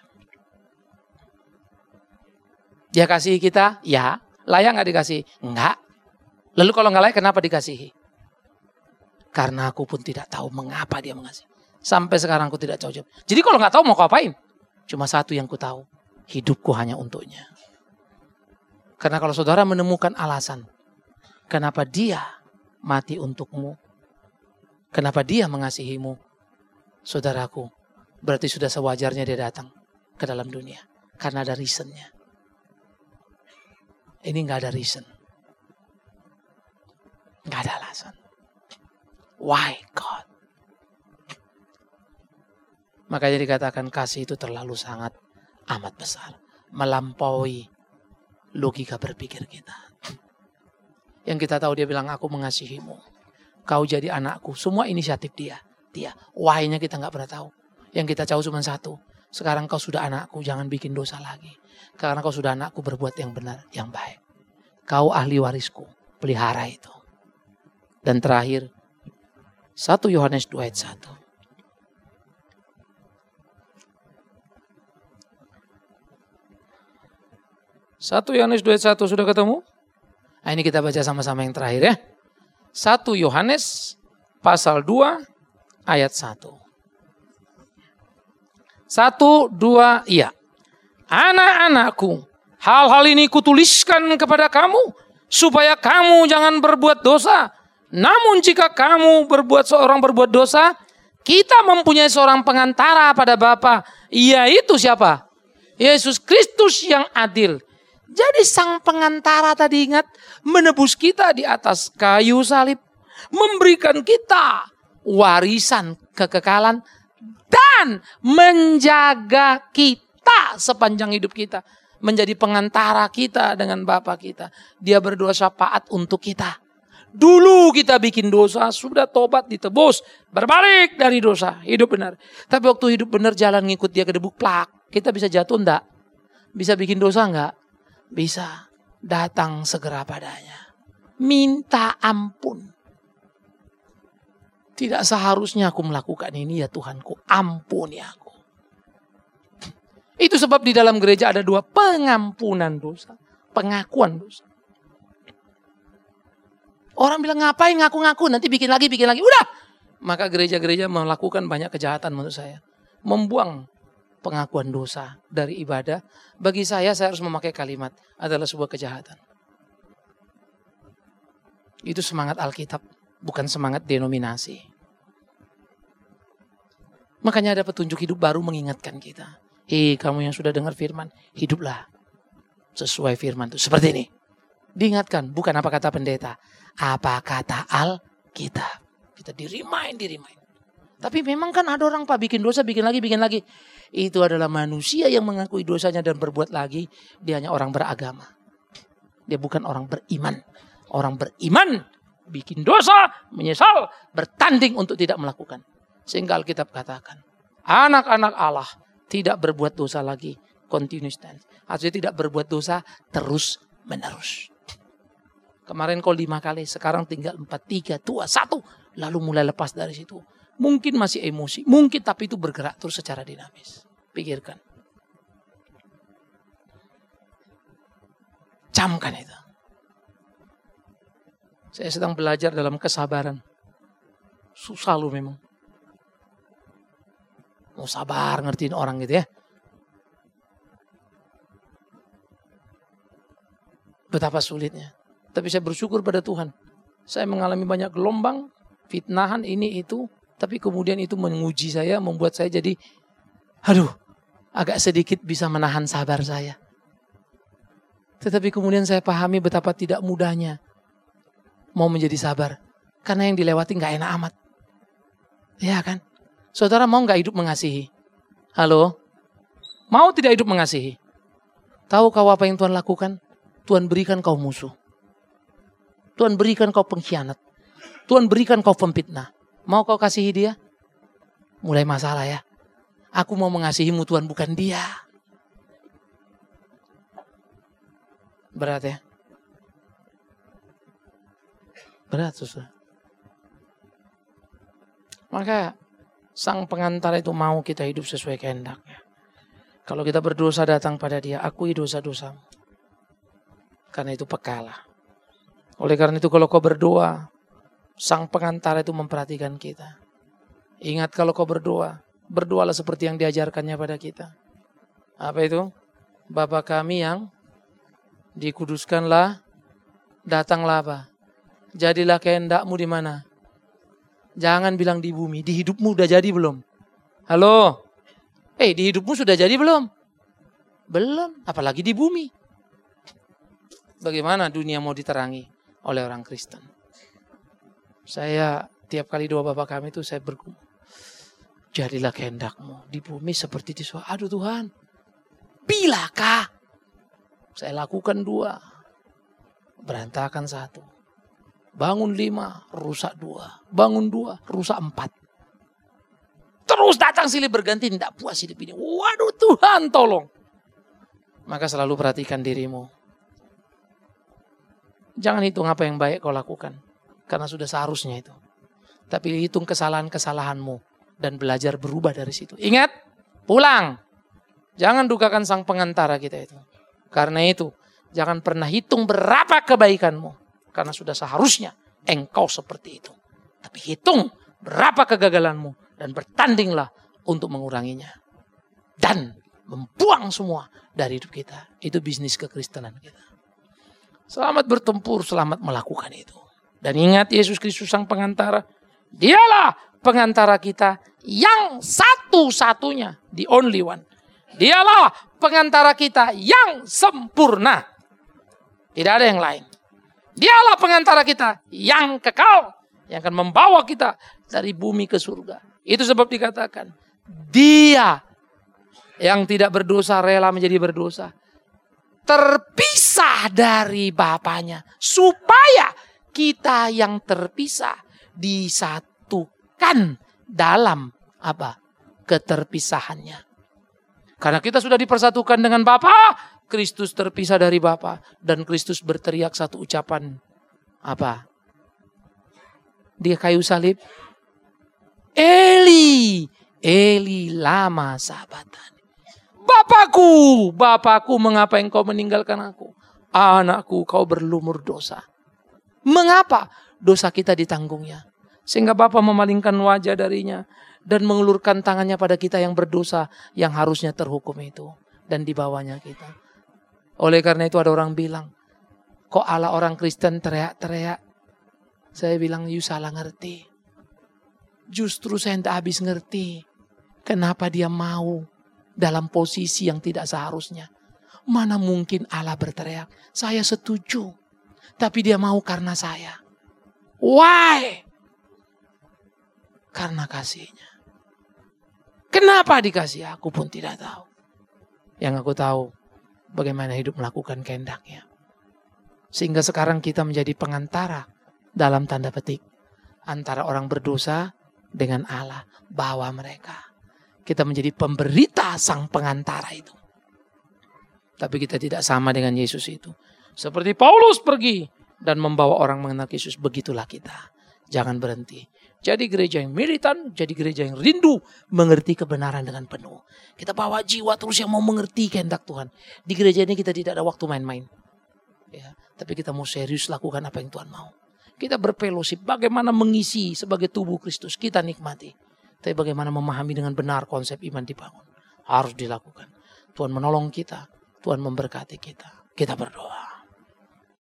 Dia kasihi kita? Ya. Layak gak dikasihi? Enggak. Lalu kalau gak layak kenapa dikasihi? Karena aku pun tidak tahu mengapa dia mengasihi. Sampai sekarang aku tidak tahu jawab. Jadi kalau nggak tahu mau kau apain? Cuma satu yang ku tahu. Hidupku hanya untuknya. Karena kalau saudara menemukan alasan. Kenapa dia mati untukmu. Kenapa dia mengasihimu. Saudaraku. Berarti sudah sewajarnya dia datang ke dalam dunia. Karena ada reasonnya. Ini nggak ada reason. Nggak ada alasan. Why God? Makanya dikatakan kasih itu terlalu sangat amat besar. Melampaui logika berpikir kita. Yang kita tahu dia bilang aku mengasihimu. Kau jadi anakku. Semua inisiatif dia. Dia. Why-nya kita nggak pernah tahu. Yang kita tahu cuma satu. Sekarang kau sudah anakku. Jangan bikin dosa lagi. Karena kau sudah anakku berbuat yang benar. Yang baik. Kau ahli warisku. Pelihara itu. Dan terakhir. satu Yohanes dua ayat satu. satu Yohanes dua ayat satu sudah ketemu? Nah, ini kita baca sama-sama yang terakhir ya. satu Yohanes pasal dua ayat satu. satu, dua, iya. Anak-anakku, hal-hal ini kutuliskan kepada kamu supaya kamu jangan berbuat dosa. Namun jika kamu berbuat seorang berbuat dosa, kita mempunyai seorang pengantara pada Bapa, yaitu siapa? Yesus Kristus yang adil. Jadi sang pengantara tadi ingat menebus kita di atas kayu salib, memberikan kita warisan kekekalan dan menjaga kita sepanjang hidup kita, menjadi pengantara kita dengan Bapa kita. Dia berdoa syafaat untuk kita. Dulu kita bikin dosa, sudah tobat, ditebus, berbalik dari dosa, hidup benar. Tapi waktu hidup benar jalan ngikut dia ke debu, plak. Kita bisa jatuh enggak? Bisa bikin dosa enggak? Bisa. Datang segera padanya. Minta ampun. Tidak seharusnya aku melakukan ini ya Tuhanku, ampuni aku. Itu sebab di dalam gereja ada dua pengampunan dosa, pengakuan dosa. Orang bilang ngapain ngaku-ngaku, nanti bikin lagi, bikin lagi. Udah. Maka gereja-gereja melakukan banyak kejahatan menurut saya. Membuang pengakuan dosa dari ibadah. Bagi saya, saya harus memakai kalimat. Adalah sebuah kejahatan. Itu semangat Alkitab. Bukan semangat denominasi. Makanya ada petunjuk hidup baru mengingatkan kita. Hei kamu yang sudah dengar firman. Hiduplah. Sesuai firman itu. Seperti ini. Diingatkan. Bukan apa kata pendeta. Apa kata Alkitab. Kita di-remind, di-remind. Tapi memang kan ada orang pak bikin dosa, bikin lagi, bikin lagi. Itu adalah manusia yang mengakui dosanya dan berbuat lagi. Dia hanya orang beragama. Dia bukan orang beriman. Orang beriman bikin dosa, menyesal, bertanding untuk tidak melakukan. Sehingga Alkitab katakan, anak-anak Allah tidak berbuat dosa lagi. Continuous tense. Artinya tidak berbuat dosa terus menerus. Kemarin kau lima kali, sekarang tinggal empat, tiga, dua, satu. Lalu mulai lepas dari situ. Mungkin masih emosi, mungkin tapi itu bergerak terus secara dinamis. Pikirkan. Camkan itu. Saya sedang belajar dalam kesabaran. Susah lu memang. Mau sabar ngertiin orang gitu ya. Betapa sulitnya. Tapi saya bersyukur pada Tuhan. Saya mengalami banyak gelombang, fitnahan ini itu. Tapi kemudian itu menguji saya, membuat saya jadi, aduh, agak sedikit bisa menahan sabar saya. Tetapi kemudian saya pahami betapa tidak mudahnya mau menjadi sabar. Karena yang dilewati gak enak amat. Ya kan? Saudara mau gak hidup mengasihi? Halo? Mau tidak hidup mengasihi? Tahu kau apa yang Tuhan lakukan? Tuhan berikan kau musuh. Tuhan berikan kau pengkhianat. Tuhan berikan kau pemfitnah. Mau kau kasihi dia? Mulai masalah ya. Aku mau mengasihimu Tuhan, bukan dia. Berat ya? Berat susah. Maka sang pengantar itu mau kita hidup sesuai kehendaknya. Kalau kita berdosa datang pada dia, akui dosa-dosamu. Karena itu pekalah. Oleh karena itu kalau kau berdoa, Sang pengantara itu memperhatikan kita. Ingat kalau kau berdoa, berdoalah seperti yang diajarkannya pada kita. Apa itu? Bapa kami yang dikuduskanlah, datanglah apa? Jadilah kehendakmu di mana? Jangan bilang di bumi, di hidupmu udah jadi belum? Halo? Eh, di hidupmu sudah jadi belum? Belum, apalagi di bumi. Bagaimana dunia mau diterangi oleh orang Kristen? Saya tiap kali doa Bapa kami itu saya bergumul. Jadilah kehendakmu di bumi seperti di surga. Aduh Tuhan, bilakah saya lakukan dua, berantakan satu. Bangun lima, rusak dua. Bangun dua, rusak empat. Terus datang silih berganti, tidak puas hidup ini. Waduh Tuhan tolong. Maka selalu perhatikan dirimu. Jangan hitung apa yang baik kau lakukan. Karena sudah seharusnya itu. Tapi hitung kesalahan-kesalahanmu. Dan belajar berubah dari situ. Ingat, pulang. Jangan dukakan sang pengantara kita itu. Karena itu, jangan pernah hitung berapa kebaikanmu. Karena sudah seharusnya engkau seperti itu. Tapi hitung berapa kegagalanmu. Dan bertandinglah untuk menguranginya. Dan membuang semua dari hidup kita. Itu bisnis kekristenan kita. Selamat bertempur, selamat melakukan itu. Dan ingat Yesus Kristus sang pengantara. Dialah pengantara kita yang satu-satunya. The only one. Dialah pengantara kita yang sempurna. Tidak ada yang lain. Dialah pengantara kita yang kekal. Yang akan membawa kita dari bumi ke surga. Itu sebab dikatakan. Dia yang tidak berdosa rela menjadi berdosa. Terpisah dari Bapanya. Supaya kita yang terpisah disatukan dalam apa? Keterpisahannya. Karena kita sudah dipersatukan dengan Bapa, Kristus terpisah dari Bapa dan Kristus berteriak satu ucapan apa? Di kayu salib. Eli, Eli lama sabachthani. Bapakku, Bapakku, mengapa engkau meninggalkan aku? Anakku, kau berlumur dosa. Mengapa? Dosa kita ditanggungnya. Sehingga Bapa memalingkan wajah darinya. Dan mengulurkan tangannya pada kita yang berdosa. Yang harusnya terhukum itu. Dan dibawanya kita. Oleh karena itu ada orang bilang. Kok ala orang Kristen teriak-teriak. Saya bilang, you salah ngerti. Justru saya tidak habis ngerti. Kenapa dia mau dalam posisi yang tidak seharusnya. Mana mungkin Allah berteriak. Saya setuju. Tapi dia mau karena saya. Why? Karena kasihnya. Kenapa dikasih? Aku pun tidak tahu. Yang aku tahu, bagaimana hidup melakukan kehendaknya. Sehingga sekarang kita menjadi pengantara dalam tanda petik. Antara orang berdosa dengan Allah. Bawa mereka. Kita menjadi pemberita sang pengantara itu. Tapi kita tidak sama dengan Yesus itu. Seperti Paulus pergi dan membawa orang mengenal Yesus. Begitulah kita. Jangan berhenti. Jadi gereja yang militan, jadi gereja yang rindu mengerti kebenaran dengan penuh. Kita bawa jiwa terus yang mau mengerti kehendak Tuhan. Di gereja ini kita tidak ada waktu main-main. Ya, tapi kita mau serius lakukan apa yang Tuhan mau. Kita berfellowship, bagaimana mengisi sebagai tubuh Kristus. Kita nikmati. Tapi bagaimana memahami dengan benar konsep iman dibangun. Harus dilakukan. Tuhan menolong kita. Tuhan memberkati kita. Kita berdoa.